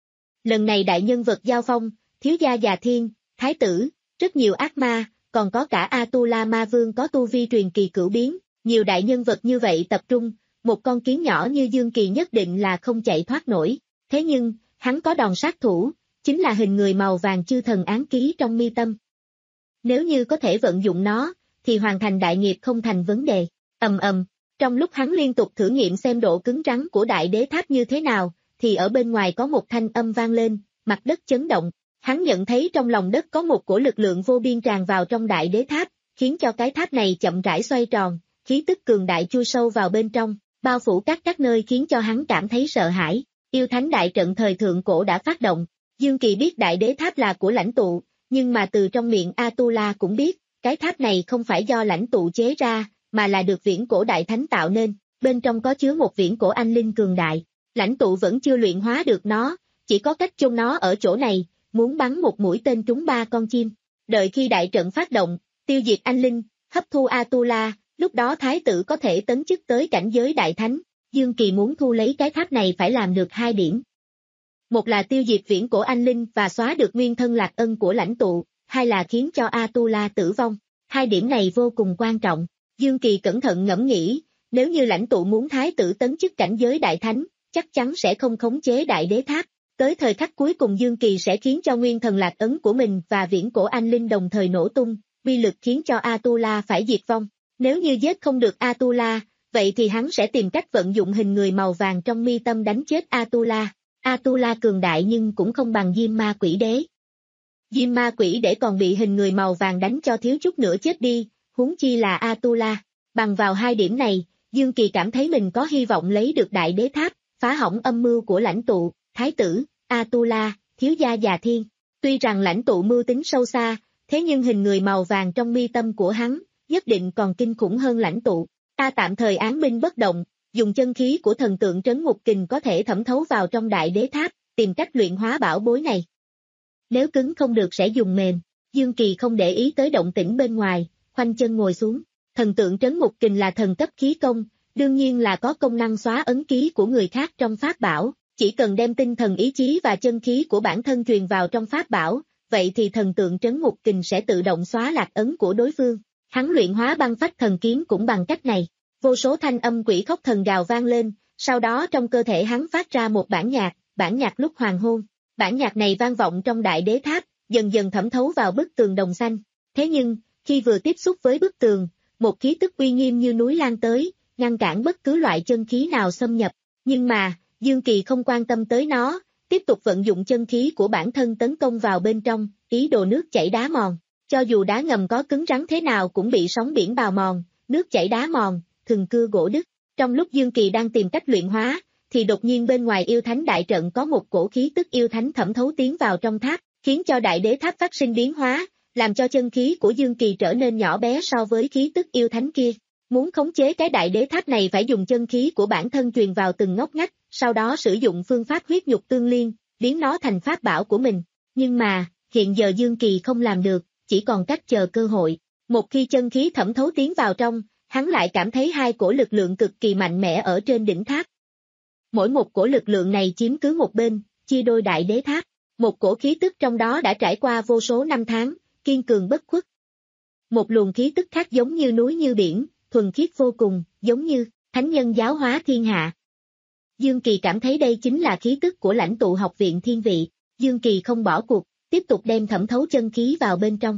Lần này đại nhân vật giao phong, thiếu gia già thiên, thái tử, rất nhiều ác ma, còn có cả Atula ma vương có tu vi truyền kỳ cửu biến, nhiều đại nhân vật như vậy tập trung, một con kiến nhỏ như Dương Kỳ nhất định là không chạy thoát nổi. Thế nhưng, hắn có đòn sát thủ, chính là hình người màu vàng chư thần án ký trong mi tâm. Nếu như có thể vận dụng nó, thì hoàn thành đại nghiệp không thành vấn đề. Ầm ầm, trong lúc hắn liên tục thử nghiệm xem độ cứng rắn của đại đế tháp như thế nào, thì ở bên ngoài có một thanh âm vang lên, mặt đất chấn động. Hắn nhận thấy trong lòng đất có một cổ lực lượng vô biên tràn vào trong đại đế tháp, khiến cho cái tháp này chậm rãi xoay tròn, khí tức cường đại chui sâu vào bên trong, bao phủ các các nơi khiến cho hắn cảm thấy sợ hãi. Yêu thánh đại trận thời thượng cổ đã phát động. Dương Kỳ biết đại đế tháp là của lãnh tụ, nhưng mà từ trong miệng Atula cũng biết, cái tháp này không phải do lãnh tụ chế ra, mà là được viễn cổ đại thánh tạo nên, bên trong có chứa một viễn cổ anh linh cường đại. Lãnh tụ vẫn chưa luyện hóa được nó, chỉ có cách chôn nó ở chỗ này, muốn bắn một mũi tên trúng ba con chim. Đợi khi đại trận phát động, tiêu diệt anh linh, hấp thu Atula, lúc đó thái tử có thể tấn chức tới cảnh giới đại thánh. Dương Kỳ muốn thu lấy cái tháp này phải làm được hai điểm. Một là tiêu diệt viễn cổ anh linh và xóa được nguyên thân lạc ân của lãnh tụ, hai là khiến cho Atula tử vong. Hai điểm này vô cùng quan trọng. Dương Kỳ cẩn thận ngẫm nghĩ, nếu như lãnh tụ muốn thái tử tấn chức cảnh giới đại thánh, chắc chắn sẽ không khống chế đại đế tháp. Tới thời khắc cuối cùng Dương Kỳ sẽ khiến cho nguyên thần lạc ấn của mình và viễn cổ anh linh đồng thời nổ tung, uy lực khiến cho Atula phải diệt vong. Nếu như giết không được Atula, vậy thì hắn sẽ tìm cách vận dụng hình người màu vàng trong mi tâm đánh chết Atula. Atula cường đại nhưng cũng không bằng Diêm Ma Quỷ Đế. Diêm Ma Quỷ Đế còn bị hình người màu vàng đánh cho thiếu chút nữa chết đi, huống chi là Atula. Bằng vào hai điểm này, Dương Kỳ cảm thấy mình có hy vọng lấy được đại đế tháp, phá hỏng âm mưu của lãnh tụ, thái tử, Atula, thiếu gia già thiên. Tuy rằng lãnh tụ mưu tính sâu xa, thế nhưng hình người màu vàng trong mi tâm của hắn, nhất định còn kinh khủng hơn lãnh tụ. Ta tạm thời án binh bất động, dùng chân khí của thần tượng trấn ngục kình có thể thẩm thấu vào trong đại đế tháp, tìm cách luyện hóa bảo bối này. Nếu cứng không được sẽ dùng mềm. Dương Kỳ không để ý tới động tĩnh bên ngoài, khoanh chân ngồi xuống. Thần tượng trấn ngục kình là thần cấp khí công, đương nhiên là có công năng xóa ấn ký của người khác trong pháp bảo. Chỉ cần đem tinh thần ý chí và chân khí của bản thân truyền vào trong pháp bảo, vậy thì thần tượng trấn ngục kình sẽ tự động xóa lạc ấn của đối phương. Hắn luyện hóa băng phách thần kiếm cũng bằng cách này. Vô số thanh âm quỷ khóc thần gào vang lên, sau đó trong cơ thể hắn phát ra một bản nhạc, bản nhạc lúc hoàng hôn. Bản nhạc này vang vọng trong đại đế tháp, dần dần thẩm thấu vào bức tường đồng xanh. Thế nhưng, khi vừa tiếp xúc với bức tường, một khí tức uy nghiêm như núi lan tới, ngăn cản bất cứ loại chân khí nào xâm nhập. Nhưng mà, Dương Kỳ không quan tâm tới nó, tiếp tục vận dụng chân khí của bản thân tấn công vào bên trong, ý đồ nước chảy đá mòn. Cho dù đá ngầm có cứng rắn thế nào cũng bị sóng biển bào mòn, nước chảy đá mòn, thừng cưa gỗ đứt. Trong lúc Dương Kỳ đang tìm cách luyện hóa, thì đột nhiên bên ngoài yêu thánh đại trận có một cổ khí tức yêu thánh thẩm thấu tiến vào trong tháp, khiến cho đại đế tháp phát sinh biến hóa, làm cho chân khí của Dương Kỳ trở nên nhỏ bé so với khí tức yêu thánh kia. Muốn khống chế cái đại đế tháp này phải dùng chân khí của bản thân truyền vào từng ngóc ngách, sau đó sử dụng phương pháp huyết nhục tương liên, biến nó thành pháp bảo của mình. Nhưng mà, hiện giờ Dương Kỳ không làm được, chỉ còn cách chờ cơ hội. Một khi chân khí thẩm thấu tiến vào trong, hắn lại cảm thấy hai cổ lực lượng cực kỳ mạnh mẽ ở trên đỉnh tháp. Mỗi một cổ lực lượng này chiếm cứ một bên, chia đôi đại đế tháp. Một cổ khí tức trong đó đã trải qua vô số năm tháng, kiên cường bất khuất. Một luồng khí tức khác giống như núi như biển, thuần khiết vô cùng, giống như thánh nhân giáo hóa thiên hạ. Dương Kỳ cảm thấy đây chính là khí tức của lãnh tụ học viện thiên vị. Dương Kỳ không bỏ cuộc, tiếp tục đem thẩm thấu chân khí vào bên trong.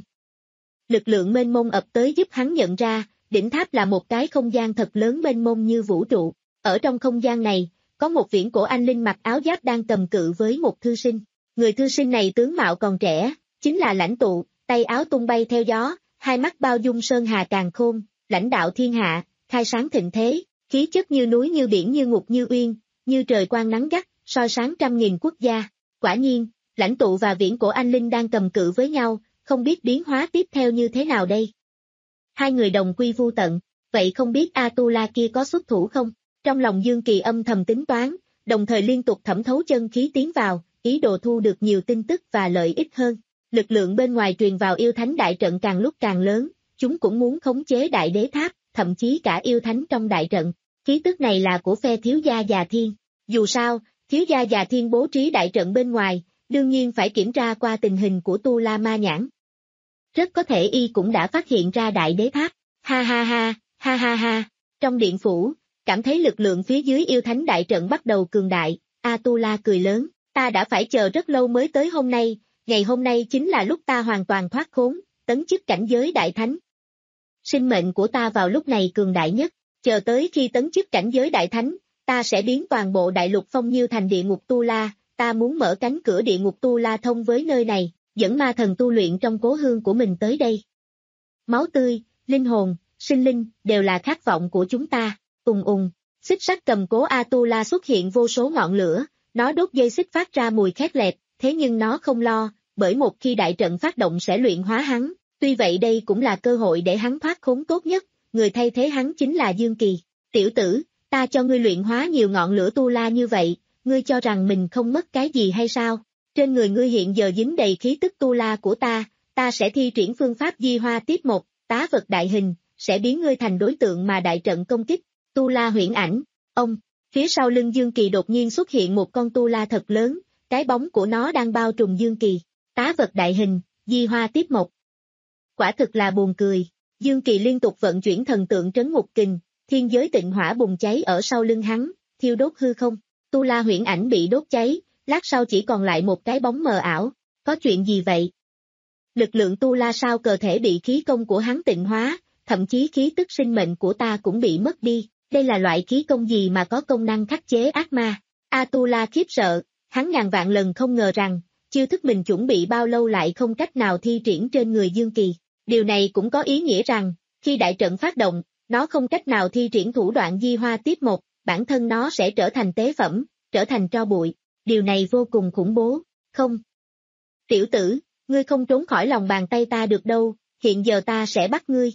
Lực lượng mênh mông ập tới giúp hắn nhận ra, đỉnh tháp là một cái không gian thật lớn mênh mông như vũ trụ. Ở trong không gian này, có một viễn cổ anh linh mặc áo giáp đang cầm cự với một thư sinh. Người thư sinh này tướng mạo còn trẻ, chính là lãnh tụ, tay áo tung bay theo gió, hai mắt bao dung sơn hà càn khôn, lãnh đạo thiên hạ, khai sáng thịnh thế, khí chất như núi như biển như ngục như uyên, như trời quang nắng gắt, soi sáng trăm nghìn quốc gia. Quả nhiên, lãnh tụ và viễn cổ anh linh đang cầm cự với nhau, không biết biến hóa tiếp theo như thế nào đây. Hai người đồng quy vu tận, vậy không biết Atula kia có xuất thủ không? Trong lòng Dương Kỳ âm thầm tính toán, đồng thời liên tục thẩm thấu chân khí tiến vào, ý đồ thu được nhiều tin tức và lợi ích hơn. Lực lượng bên ngoài truyền vào yêu thánh đại trận càng lúc càng lớn, chúng cũng muốn khống chế đại đế tháp, thậm chí cả yêu thánh trong đại trận. Khí tức này là của phe thiếu gia Già Thiên. Dù sao, thiếu gia Già Thiên bố trí đại trận bên ngoài, đương nhiên phải kiểm tra qua tình hình của Tu La Ma Nhãn. Rất có thể y cũng đã phát hiện ra đại đế tháp. Ha ha ha, ha ha ha. Trong điện phủ, cảm thấy lực lượng phía dưới yêu thánh đại trận bắt đầu cường đại, Atula cười lớn, ta đã phải chờ rất lâu mới tới hôm nay, ngày hôm nay chính là lúc ta hoàn toàn thoát khốn, tấn chức cảnh giới đại thánh. Sinh mệnh của ta vào lúc này cường đại nhất, chờ tới khi tấn chức cảnh giới đại thánh, ta sẽ biến toàn bộ đại lục Phong Nhiêu thành địa ngục Tu La, ta muốn mở cánh cửa địa ngục Tu La thông với nơi này, dẫn ma thần tu luyện trong cố hương của mình tới đây. Máu tươi, linh hồn, sinh linh, đều là khát vọng của chúng ta. Ùng ùng, xích sắt cầm cố Atula xuất hiện vô số ngọn lửa, nó đốt dây xích phát ra mùi khét lẹt, thế nhưng nó không lo, bởi một khi đại trận phát động sẽ luyện hóa hắn, tuy vậy đây cũng là cơ hội để hắn thoát khốn tốt nhất, người thay thế hắn chính là Dương Kỳ. Tiểu tử, ta cho ngươi luyện hóa nhiều ngọn lửa Tu La như vậy, ngươi cho rằng mình không mất cái gì hay sao? Trên người ngươi hiện giờ dính đầy khí tức Tu La của ta, ta sẽ thi triển phương pháp di hoa tiếp một, tá vật đại hình, sẽ biến ngươi thành đối tượng mà đại trận công kích. Tu La huyễn ảnh, ông, phía sau lưng Dương Kỳ đột nhiên xuất hiện một con Tu La thật lớn, cái bóng của nó đang bao trùm Dương Kỳ, tá vật đại hình, di hoa tiếp một. Quả thực là buồn cười, Dương Kỳ liên tục vận chuyển thần tượng trấn ngục kình, thiên giới tịnh hỏa bùng cháy ở sau lưng hắn, thiêu đốt hư không, Tu La huyễn ảnh bị đốt cháy, lát sau chỉ còn lại một cái bóng mờ ảo, có chuyện gì vậy? Lực lượng Tu La sao cơ thể bị khí công của hắn tịnh hóa, thậm chí khí tức sinh mệnh của ta cũng bị mất đi. Đây là loại khí công gì mà có công năng khắc chế ác ma? Atula khiếp sợ, hắn ngàn vạn lần không ngờ rằng, chiêu thức mình chuẩn bị bao lâu lại không cách nào thi triển trên người Dương Kỳ. Điều này cũng có ý nghĩa rằng, khi đại trận phát động, nó không cách nào thi triển thủ đoạn di hoa tiếp một, bản thân nó sẽ trở thành tế phẩm, trở thành tro bụi. Điều này vô cùng khủng bố, không? Tiểu tử, ngươi không trốn khỏi lòng bàn tay ta được đâu, hiện giờ ta sẽ bắt ngươi.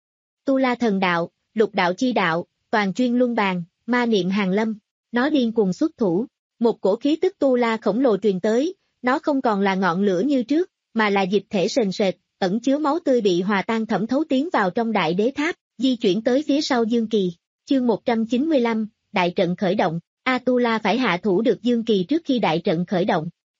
Tu La thần đạo, lục đạo chi đạo, toàn chuyên luân bàn, ma niệm hàng lâm, nó điên cuồng xuất thủ, một cổ khí tức Tu La khổng lồ truyền tới, nó không còn là ngọn lửa như trước, mà là dịch thể sền sệt, ẩn chứa máu tươi bị hòa tan thẩm thấu tiến vào trong đại đế tháp, di chuyển tới phía sau Dương Kỳ. Chương một trăm chín mươi lăm, đại trận khởi động, Atula phải hạ thủ được Dương Kỳ trước khi đại trận khởi động.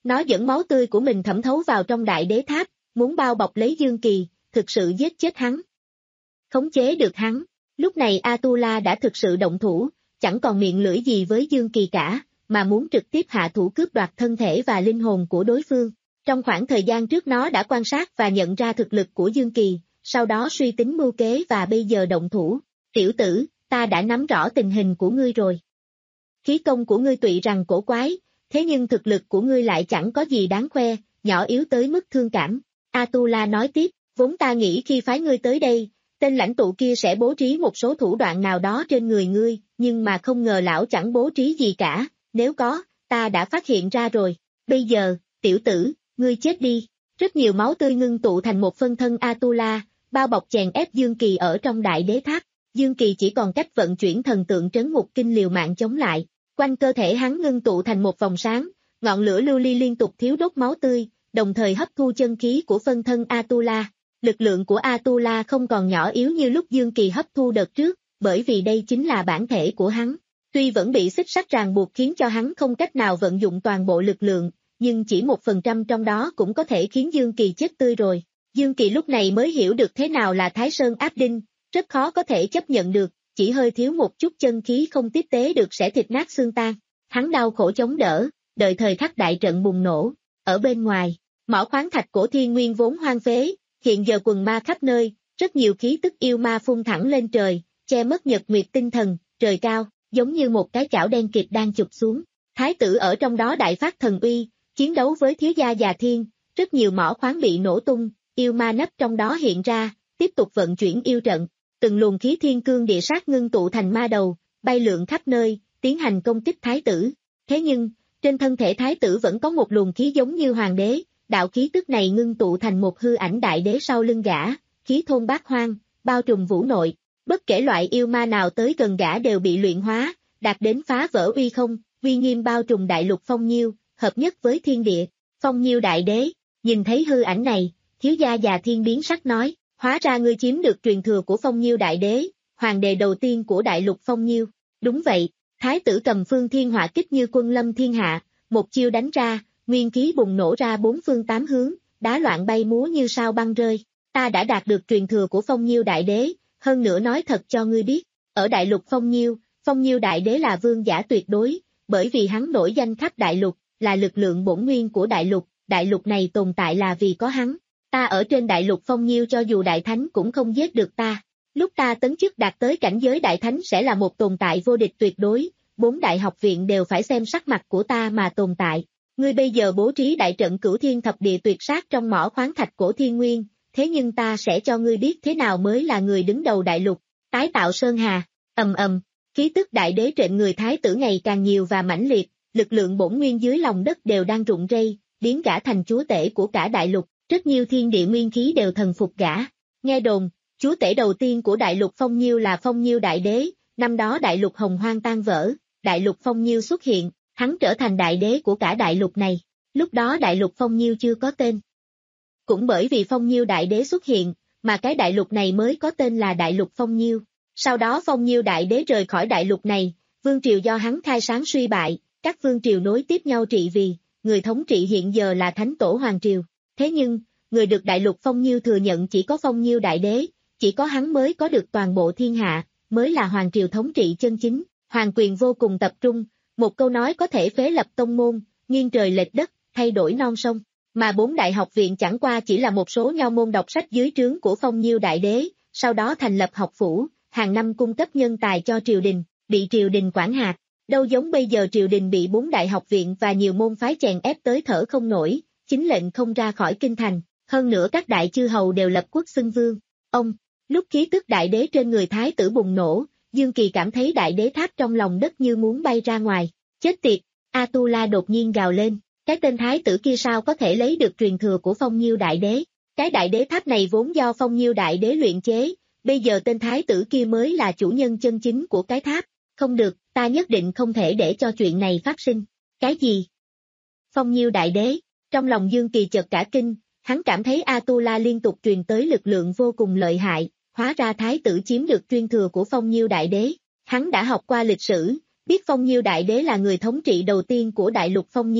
Nó dẫn máu tươi của mình thẩm thấu vào trong đại đế tháp, muốn bao bọc lấy Dương Kỳ, thực sự giết chết hắn. Khống chế được hắn, lúc này Atula đã thực sự động thủ, chẳng còn miệng lưỡi gì với Dương Kỳ cả, mà muốn trực tiếp hạ thủ cướp đoạt thân thể và linh hồn của đối phương. Trong khoảng thời gian trước nó đã quan sát và nhận ra thực lực của Dương Kỳ, sau đó suy tính mưu kế và bây giờ động thủ. Tiểu tử, ta đã nắm rõ tình hình của ngươi rồi. Khí công của ngươi tuy rằng cổ quái, thế nhưng thực lực của ngươi lại chẳng có gì đáng khoe, nhỏ yếu tới mức thương cảm. Atula nói tiếp, vốn ta nghĩ khi phái ngươi tới đây, tên lãnh tụ kia sẽ bố trí một số thủ đoạn nào đó trên người ngươi, nhưng mà không ngờ lão chẳng bố trí gì cả, nếu có, ta đã phát hiện ra rồi. Bây giờ, tiểu tử, ngươi chết đi. Rất nhiều máu tươi ngưng tụ thành một phân thân Atula, bao bọc chèn ép Dương Kỳ ở trong đại đế tháp. Dương Kỳ chỉ còn cách vận chuyển thần tượng trấn ngục kinh liều mạng chống lại. Quanh cơ thể hắn ngưng tụ thành một vòng sáng, ngọn lửa lưu ly liên tục thiếu đốt máu tươi, đồng thời hấp thu chân khí của phân thân Atula. Lực lượng của Atula không còn nhỏ yếu như lúc Dương Kỳ hấp thu đợt trước, bởi vì đây chính là bản thể của hắn. Tuy vẫn bị xích sắt ràng buộc khiến cho hắn không cách nào vận dụng toàn bộ lực lượng, nhưng chỉ một phần trăm trong đó cũng có thể khiến Dương Kỳ chết tươi rồi. Dương Kỳ lúc này mới hiểu được thế nào là Thái Sơn áp đinh, rất khó có thể chấp nhận được, chỉ hơi thiếu một chút chân khí không tiếp tế được sẽ thịt nát xương tan. Hắn đau khổ chống đỡ, đợi thời khắc đại trận bùng nổ. Ở bên ngoài, mỏ khoáng thạch cổ thiên nguyên vốn hoang phế, hiện giờ quần ma khắp nơi, rất nhiều khí tức yêu ma phun thẳng lên trời, che mất nhật nguyệt tinh thần, trời cao, giống như một cái chảo đen kịt đang chụp xuống. Thái tử ở trong đó đại phát thần uy, chiến đấu với thiếu gia già thiên, rất nhiều mỏ khoáng bị nổ tung, yêu ma nấp trong đó hiện ra, tiếp tục vận chuyển yêu trận. Từng luồng khí thiên cương địa sát ngưng tụ thành ma đầu, bay lượn khắp nơi, tiến hành công kích thái tử. Thế nhưng, trên thân thể thái tử vẫn có một luồng khí giống như hoàng đế, đạo khí tức này ngưng tụ thành một hư ảnh đại đế sau lưng gã, khí thôn bát hoang, bao trùm vũ nội. Bất kể loại yêu ma nào tới gần gã đều bị luyện hóa, đạt đến phá vỡ uy không, uy nghiêm bao trùm đại lục Phong Nhiêu, hợp nhất với thiên địa. Phong Nhiêu đại đế, nhìn thấy hư ảnh này, thiếu gia già thiên biến sắc nói, hóa ra ngươi chiếm được truyền thừa của Phong Nhiêu đại đế, hoàng đệ đầu tiên của đại lục Phong Nhiêu. Đúng vậy, thái tử cầm phương thiên hỏa kích như quân lâm thiên hạ, một chiêu đánh ra, nguyên khí bùng nổ ra bốn phương tám hướng, đá loạn bay múa như sao băng rơi. Ta đã đạt được truyền thừa của Phong Nhiêu đại đế, hơn nữa nói thật cho ngươi biết, ở đại lục Phong Nhiêu, Phong Nhiêu đại đế là vương giả tuyệt đối, bởi vì hắn nổi danh khắp đại lục, là lực lượng bổn nguyên của đại lục, đại lục này tồn tại là vì có hắn. Ta ở trên đại lục Phong Nhiêu cho dù đại thánh cũng không giết được ta. Lúc ta tấn chức đạt tới cảnh giới đại thánh sẽ là một tồn tại vô địch tuyệt đối, bốn đại học viện đều phải xem sắc mặt của ta mà tồn tại. Ngươi bây giờ bố trí đại trận cửu thiên thập địa tuyệt sát trong mỏ khoáng thạch cổ thiên nguyên, thế nhưng ta sẽ cho ngươi biết thế nào mới là người đứng đầu đại lục, tái tạo sơn hà. Ầm ầm, khí tức đại đế trên người thái tử ngày càng nhiều và mãnh liệt, lực lượng bổn nguyên dưới lòng đất đều đang rụng rây, biến gã thành chúa tể của cả đại lục, rất nhiều thiên địa nguyên khí đều thần phục gã. Nghe đồn, chúa tể đầu tiên của đại lục Phong Nhiêu là Phong Nhiêu đại đế, năm đó đại lục hồng hoang tan vỡ, đại lục Phong Nhiêu xuất hiện, hắn trở thành đại đế của cả đại lục này. Lúc đó đại lục Phong Nhiêu chưa có tên. Cũng bởi vì Phong Nhiêu đại đế xuất hiện, mà cái đại lục này mới có tên là đại lục Phong Nhiêu. Sau đó Phong Nhiêu đại đế rời khỏi đại lục này, vương triều do hắn khai sáng suy bại, các vương triều nối tiếp nhau trị vì, người thống trị hiện giờ là Thánh Tổ Hoàng Triều. Thế nhưng, người được đại lục Phong Nhiêu thừa nhận chỉ có Phong Nhiêu đại đế, chỉ có hắn mới có được toàn bộ thiên hạ, mới là Hoàng Triều thống trị chân chính, hoàng quyền vô cùng tập trung, một câu nói có thể phế lập tông môn, nghiêng trời lệch đất, thay đổi non sông. Mà bốn đại học viện chẳng qua chỉ là một số nho môn đọc sách dưới trướng của Phong Nhiêu đại đế, sau đó thành lập học phủ, hàng năm cung cấp nhân tài cho triều đình, bị triều đình quản hạt. Đâu giống bây giờ triều đình bị bốn đại học viện và nhiều môn phái chèn ép tới thở không nổi, chính lệnh không ra khỏi kinh thành, hơn nữa các đại chư hầu đều lập quốc xưng vương. Ông, lúc khí tức đại đế trên người thái tử bùng nổ, Dương Kỳ cảm thấy đại đế tháp trong lòng đất như muốn bay ra ngoài. Chết tiệt, Atula đột nhiên gào lên. Cái tên thái tử kia sao có thể lấy được truyền thừa của Phong Nhiêu đại đế? Cái đại đế tháp này vốn do Phong Nhiêu đại đế luyện chế, bây giờ tên thái tử kia mới là chủ nhân chân chính của cái tháp. Không được, ta nhất định không thể để cho chuyện này phát sinh. Cái gì? Phong Nhiêu đại đế, trong lòng Dương Kỳ chợt cả kinh, hắn cảm thấy Atula liên tục truyền tới lực lượng vô cùng lợi hại, hóa ra thái tử chiếm được truyền thừa của Phong Nhiêu đại đế. Hắn đã học qua lịch sử, biết Phong Nhiêu đại đế là người thống trị đầu tiên của đại lục Phong Nhiêu,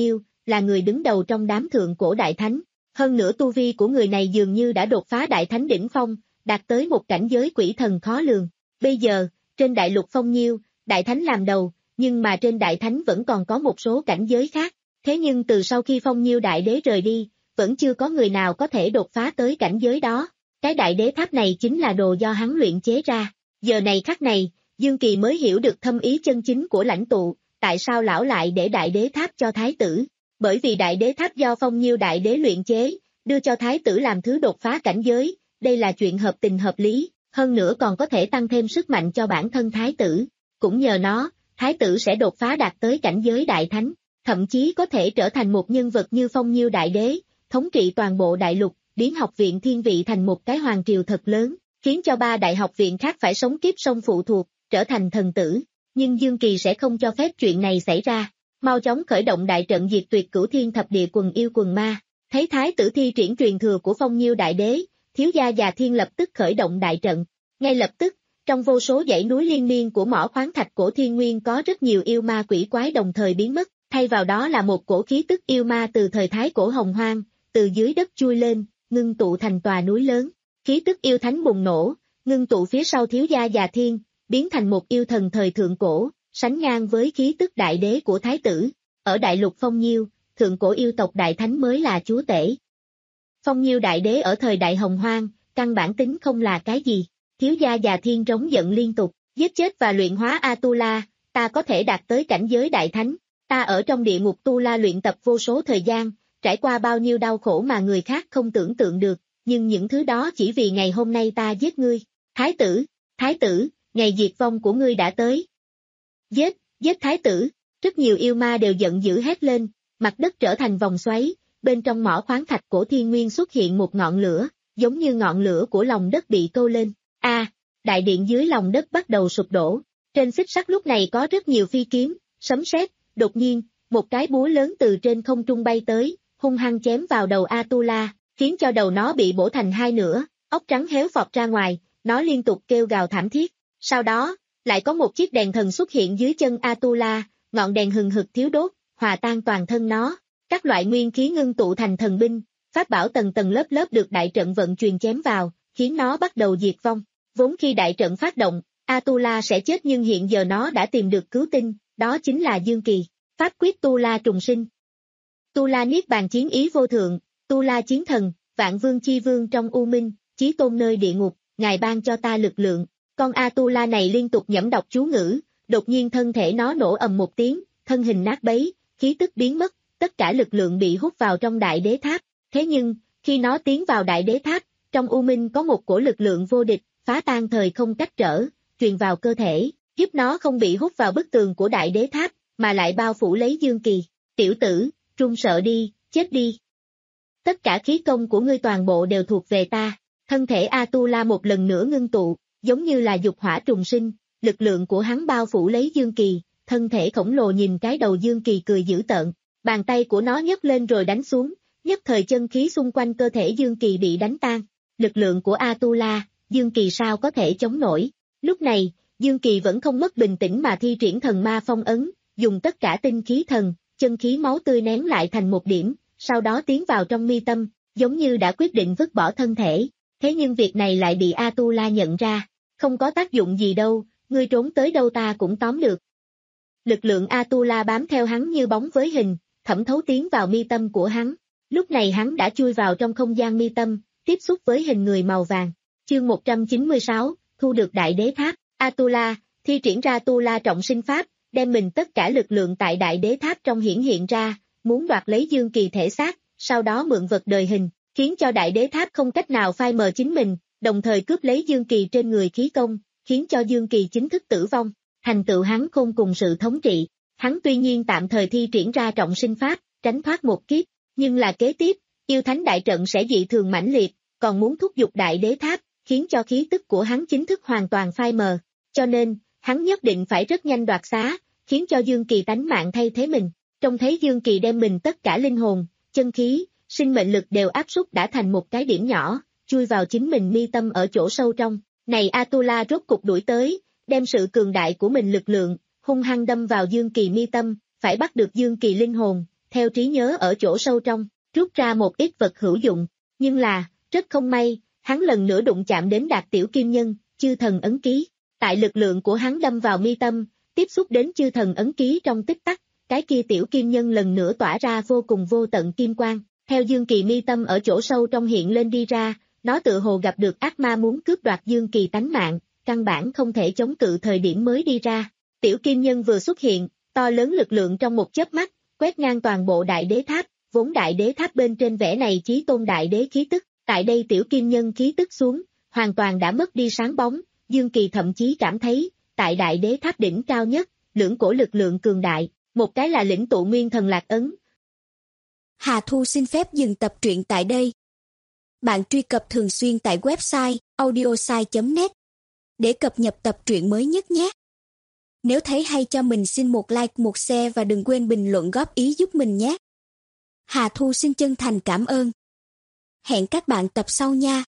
là người đứng đầu trong đám thượng cổ đại thánh. Hơn nữa tu vi của người này dường như đã đột phá đại thánh đỉnh phong, đạt tới một cảnh giới quỷ thần khó lường. Bây giờ, trên đại lục Phong Nhiêu, đại thánh làm đầu, nhưng mà trên đại thánh vẫn còn có một số cảnh giới khác. Thế nhưng từ sau khi Phong Nhiêu đại đế rời đi, vẫn chưa có người nào có thể đột phá tới cảnh giới đó. Cái đại đế tháp này chính là đồ do hắn luyện chế ra. Giờ này khắc này, Dương Kỳ mới hiểu được thâm ý chân chính của lãnh tụ, tại sao lão lại để đại đế tháp cho thái tử. Bởi vì đại đế tháp do Phong Nhiêu đại đế luyện chế, đưa cho thái tử làm thứ đột phá cảnh giới, đây là chuyện hợp tình hợp lý, hơn nữa còn có thể tăng thêm sức mạnh cho bản thân thái tử. Cũng nhờ nó, thái tử sẽ đột phá đạt tới cảnh giới đại thánh, thậm chí có thể trở thành một nhân vật như Phong Nhiêu đại đế, thống trị toàn bộ đại lục, biến học viện thiên vị thành một cái hoàng triều thật lớn, khiến cho ba đại học viện khác phải sống kiếp sông phụ thuộc, trở thành thần tử. Nhưng Dương Kỳ sẽ không cho phép chuyện này xảy ra. Mau chóng khởi động đại trận diệt tuyệt cửu thiên thập địa quần yêu quần ma. Thấy thái tử thi triển truyền thừa của Phong Nhiêu đại đế, thiếu gia Già Thiên lập tức khởi động đại trận. Ngay lập tức, trong vô số dãy núi liên miên của mỏ khoáng thạch cổ thiên nguyên có rất nhiều yêu ma quỷ quái đồng thời biến mất, thay vào đó là một cổ khí tức yêu ma từ thời thái cổ hồng hoang, từ dưới đất chui lên, ngưng tụ thành tòa núi lớn. Khí tức yêu thánh bùng nổ, ngưng tụ phía sau thiếu gia Già Thiên, biến thành một yêu thần thời thượng cổ, sánh ngang với khí tức đại đế của thái tử. Ở đại lục Phong Nhiêu, thượng cổ yêu tộc đại thánh mới là chúa tể. Phong Nhiêu đại đế ở thời đại hồng hoang, căn bản tính không là cái gì. Thiếu gia Già Thiên trống giận liên tục, giết chết và luyện hóa Atula, ta có thể đạt tới cảnh giới đại thánh. Ta ở trong địa ngục Tu La luyện tập vô số thời gian, trải qua bao nhiêu đau khổ mà người khác không tưởng tượng được, nhưng những thứ đó chỉ vì ngày hôm nay ta giết ngươi. Thái tử, thái tử, ngày diệt vong của ngươi đã tới. Giết, giết thái tử, rất nhiều yêu ma đều giận dữ hét lên, mặt đất trở thành vòng xoáy, bên trong mỏ khoáng thạch cổ thiên nguyên xuất hiện một ngọn lửa, giống như ngọn lửa của lòng đất bị câu lên. A, à, đại điện dưới lòng đất bắt đầu sụp đổ, trên xích sắt lúc này có rất nhiều phi kiếm, sấm sét, đột nhiên, một cái búa lớn từ trên không trung bay tới, hung hăng chém vào đầu Atula, khiến cho đầu nó bị bổ thành hai nửa, óc trắng héo phọt ra ngoài, nó liên tục kêu gào thảm thiết. Sau đó, lại có một chiếc đèn thần xuất hiện dưới chân Atula, ngọn đèn hừng hực thiếu đốt, hòa tan toàn thân nó. Các loại nguyên khí ngưng tụ thành thần binh, pháp bảo tầng tầng lớp lớp được đại trận vận truyền chém vào, khiến nó bắt đầu diệt vong. Vốn khi đại trận phát động, Atula sẽ chết nhưng hiện giờ nó đã tìm được cứu tinh, đó chính là Dương Kỳ. Pháp quyết Tu La trùng sinh. Tu La niết bàn chiến ý vô thượng, Tu La chiến thần, vạn vương chi vương trong u minh, chí tôn nơi địa ngục, ngài ban cho ta lực lượng. Con Atula này liên tục nhẩm đọc chú ngữ, đột nhiên thân thể nó nổ ầm một tiếng, thân hình nát bấy, khí tức biến mất, tất cả lực lượng bị hút vào trong đại đế tháp. Thế nhưng, khi nó tiến vào đại đế tháp, trong u minh có một cổ lực lượng vô địch, phá tan thời không cách trở, truyền vào cơ thể, giúp nó không bị hút vào bức tường của đại đế tháp, mà lại bao phủ lấy Dương Kỳ. Tiểu tử, trung sợ đi, chết đi. Tất cả khí công của ngươi toàn bộ đều thuộc về ta. Thân thể Atula một lần nữa ngưng tụ, giống như là dục hỏa trùng sinh, lực lượng của hắn bao phủ lấy Dương Kỳ, thân thể khổng lồ nhìn cái đầu Dương Kỳ cười dữ tợn, bàn tay của nó nhấc lên rồi đánh xuống, nhất thời chân khí xung quanh cơ thể Dương Kỳ bị đánh tan. Lực lượng của Atula, Dương Kỳ sao có thể chống nổi. Lúc này, Dương Kỳ vẫn không mất bình tĩnh mà thi triển thần ma phong ấn, dùng tất cả tinh khí thần, chân khí máu tươi nén lại thành một điểm, sau đó tiến vào trong mi tâm, giống như đã quyết định vứt bỏ thân thể. Thế nhưng việc này lại bị Atula nhận ra, không có tác dụng gì đâu, ngươi trốn tới đâu ta cũng tóm được. Lực lượng Atula bám theo hắn như bóng với hình, thẩm thấu tiến vào mi tâm của hắn. Lúc này hắn đã chui vào trong không gian mi tâm, tiếp xúc với hình người màu vàng. Chương một trăm chín mươi sáu, thu được đại đế tháp. Atula, thi triển ra Tu La trọng sinh pháp, đem mình tất cả lực lượng tại đại đế tháp trong hiển hiện ra, muốn đoạt lấy Dương Kỳ thể xác, sau đó mượn vật đời hình, khiến cho đại đế tháp không cách nào phai mờ chính mình, đồng thời cướp lấy Dương Kỳ trên người khí công, khiến cho Dương Kỳ chính thức tử vong, thành tựu hắn khôn cùng sự thống trị. Hắn tuy nhiên tạm thời thi triển ra trọng sinh pháp, tránh thoát một kiếp, nhưng là kế tiếp, yêu thánh đại trận sẽ dị thường mãnh liệt, còn muốn thúc giục đại đế tháp, khiến cho khí tức của hắn chính thức hoàn toàn phai mờ, cho nên, hắn nhất định phải rất nhanh đoạt xá, khiến cho Dương Kỳ tánh mạng thay thế mình. Trông thấy Dương Kỳ đem mình tất cả linh hồn, chân khí, sinh mệnh lực đều áp suất đã thành một cái điểm nhỏ, chui vào chính mình mi tâm ở chỗ sâu trong. Này Atula rốt cục đuổi tới, đem sự cường đại của mình lực lượng, hung hăng đâm vào Dương Kỳ mi tâm, phải bắt được Dương Kỳ linh hồn, theo trí nhớ ở chỗ sâu trong, rút ra một ít vật hữu dụng. Nhưng là, rất không may, hắn lần nữa đụng chạm đến Đạt Tiểu Kim Nhân, chư thần ấn ký. Tại lực lượng của hắn đâm vào mi tâm, tiếp xúc đến chư thần ấn ký trong tích tắc, cái kia Tiểu Kim Nhân lần nữa tỏa ra vô cùng vô tận kim quang. Theo Dương Kỳ mi tâm ở chỗ sâu trong hiện lên đi ra, nó tự hồ gặp được ác ma muốn cướp đoạt Dương Kỳ tánh mạng, căn bản không thể chống cự thời điểm mới đi ra. Tiểu Kim Nhân vừa xuất hiện, to lớn lực lượng trong một chớp mắt, quét ngang toàn bộ Đại Đế Tháp, vốn Đại Đế Tháp bên trên vẻ này chí tôn Đại Đế khí tức, tại đây Tiểu Kim Nhân khí tức xuống, hoàn toàn đã mất đi sáng bóng, Dương Kỳ thậm chí cảm thấy, tại Đại Đế Tháp đỉnh cao nhất, lưỡng cổ lực lượng cường đại, một cái là lĩnh tụ nguyên thần lạc ấn. Hà Thu xin phép dừng tập truyện tại đây. Bạn truy cập thường xuyên tại website audiosai chấm net để cập nhật tập truyện mới nhất nhé. Nếu thấy hay cho mình xin một like, một share và đừng quên bình luận góp ý giúp mình nhé. Hà Thu xin chân thành cảm ơn. Hẹn các bạn tập sau nha.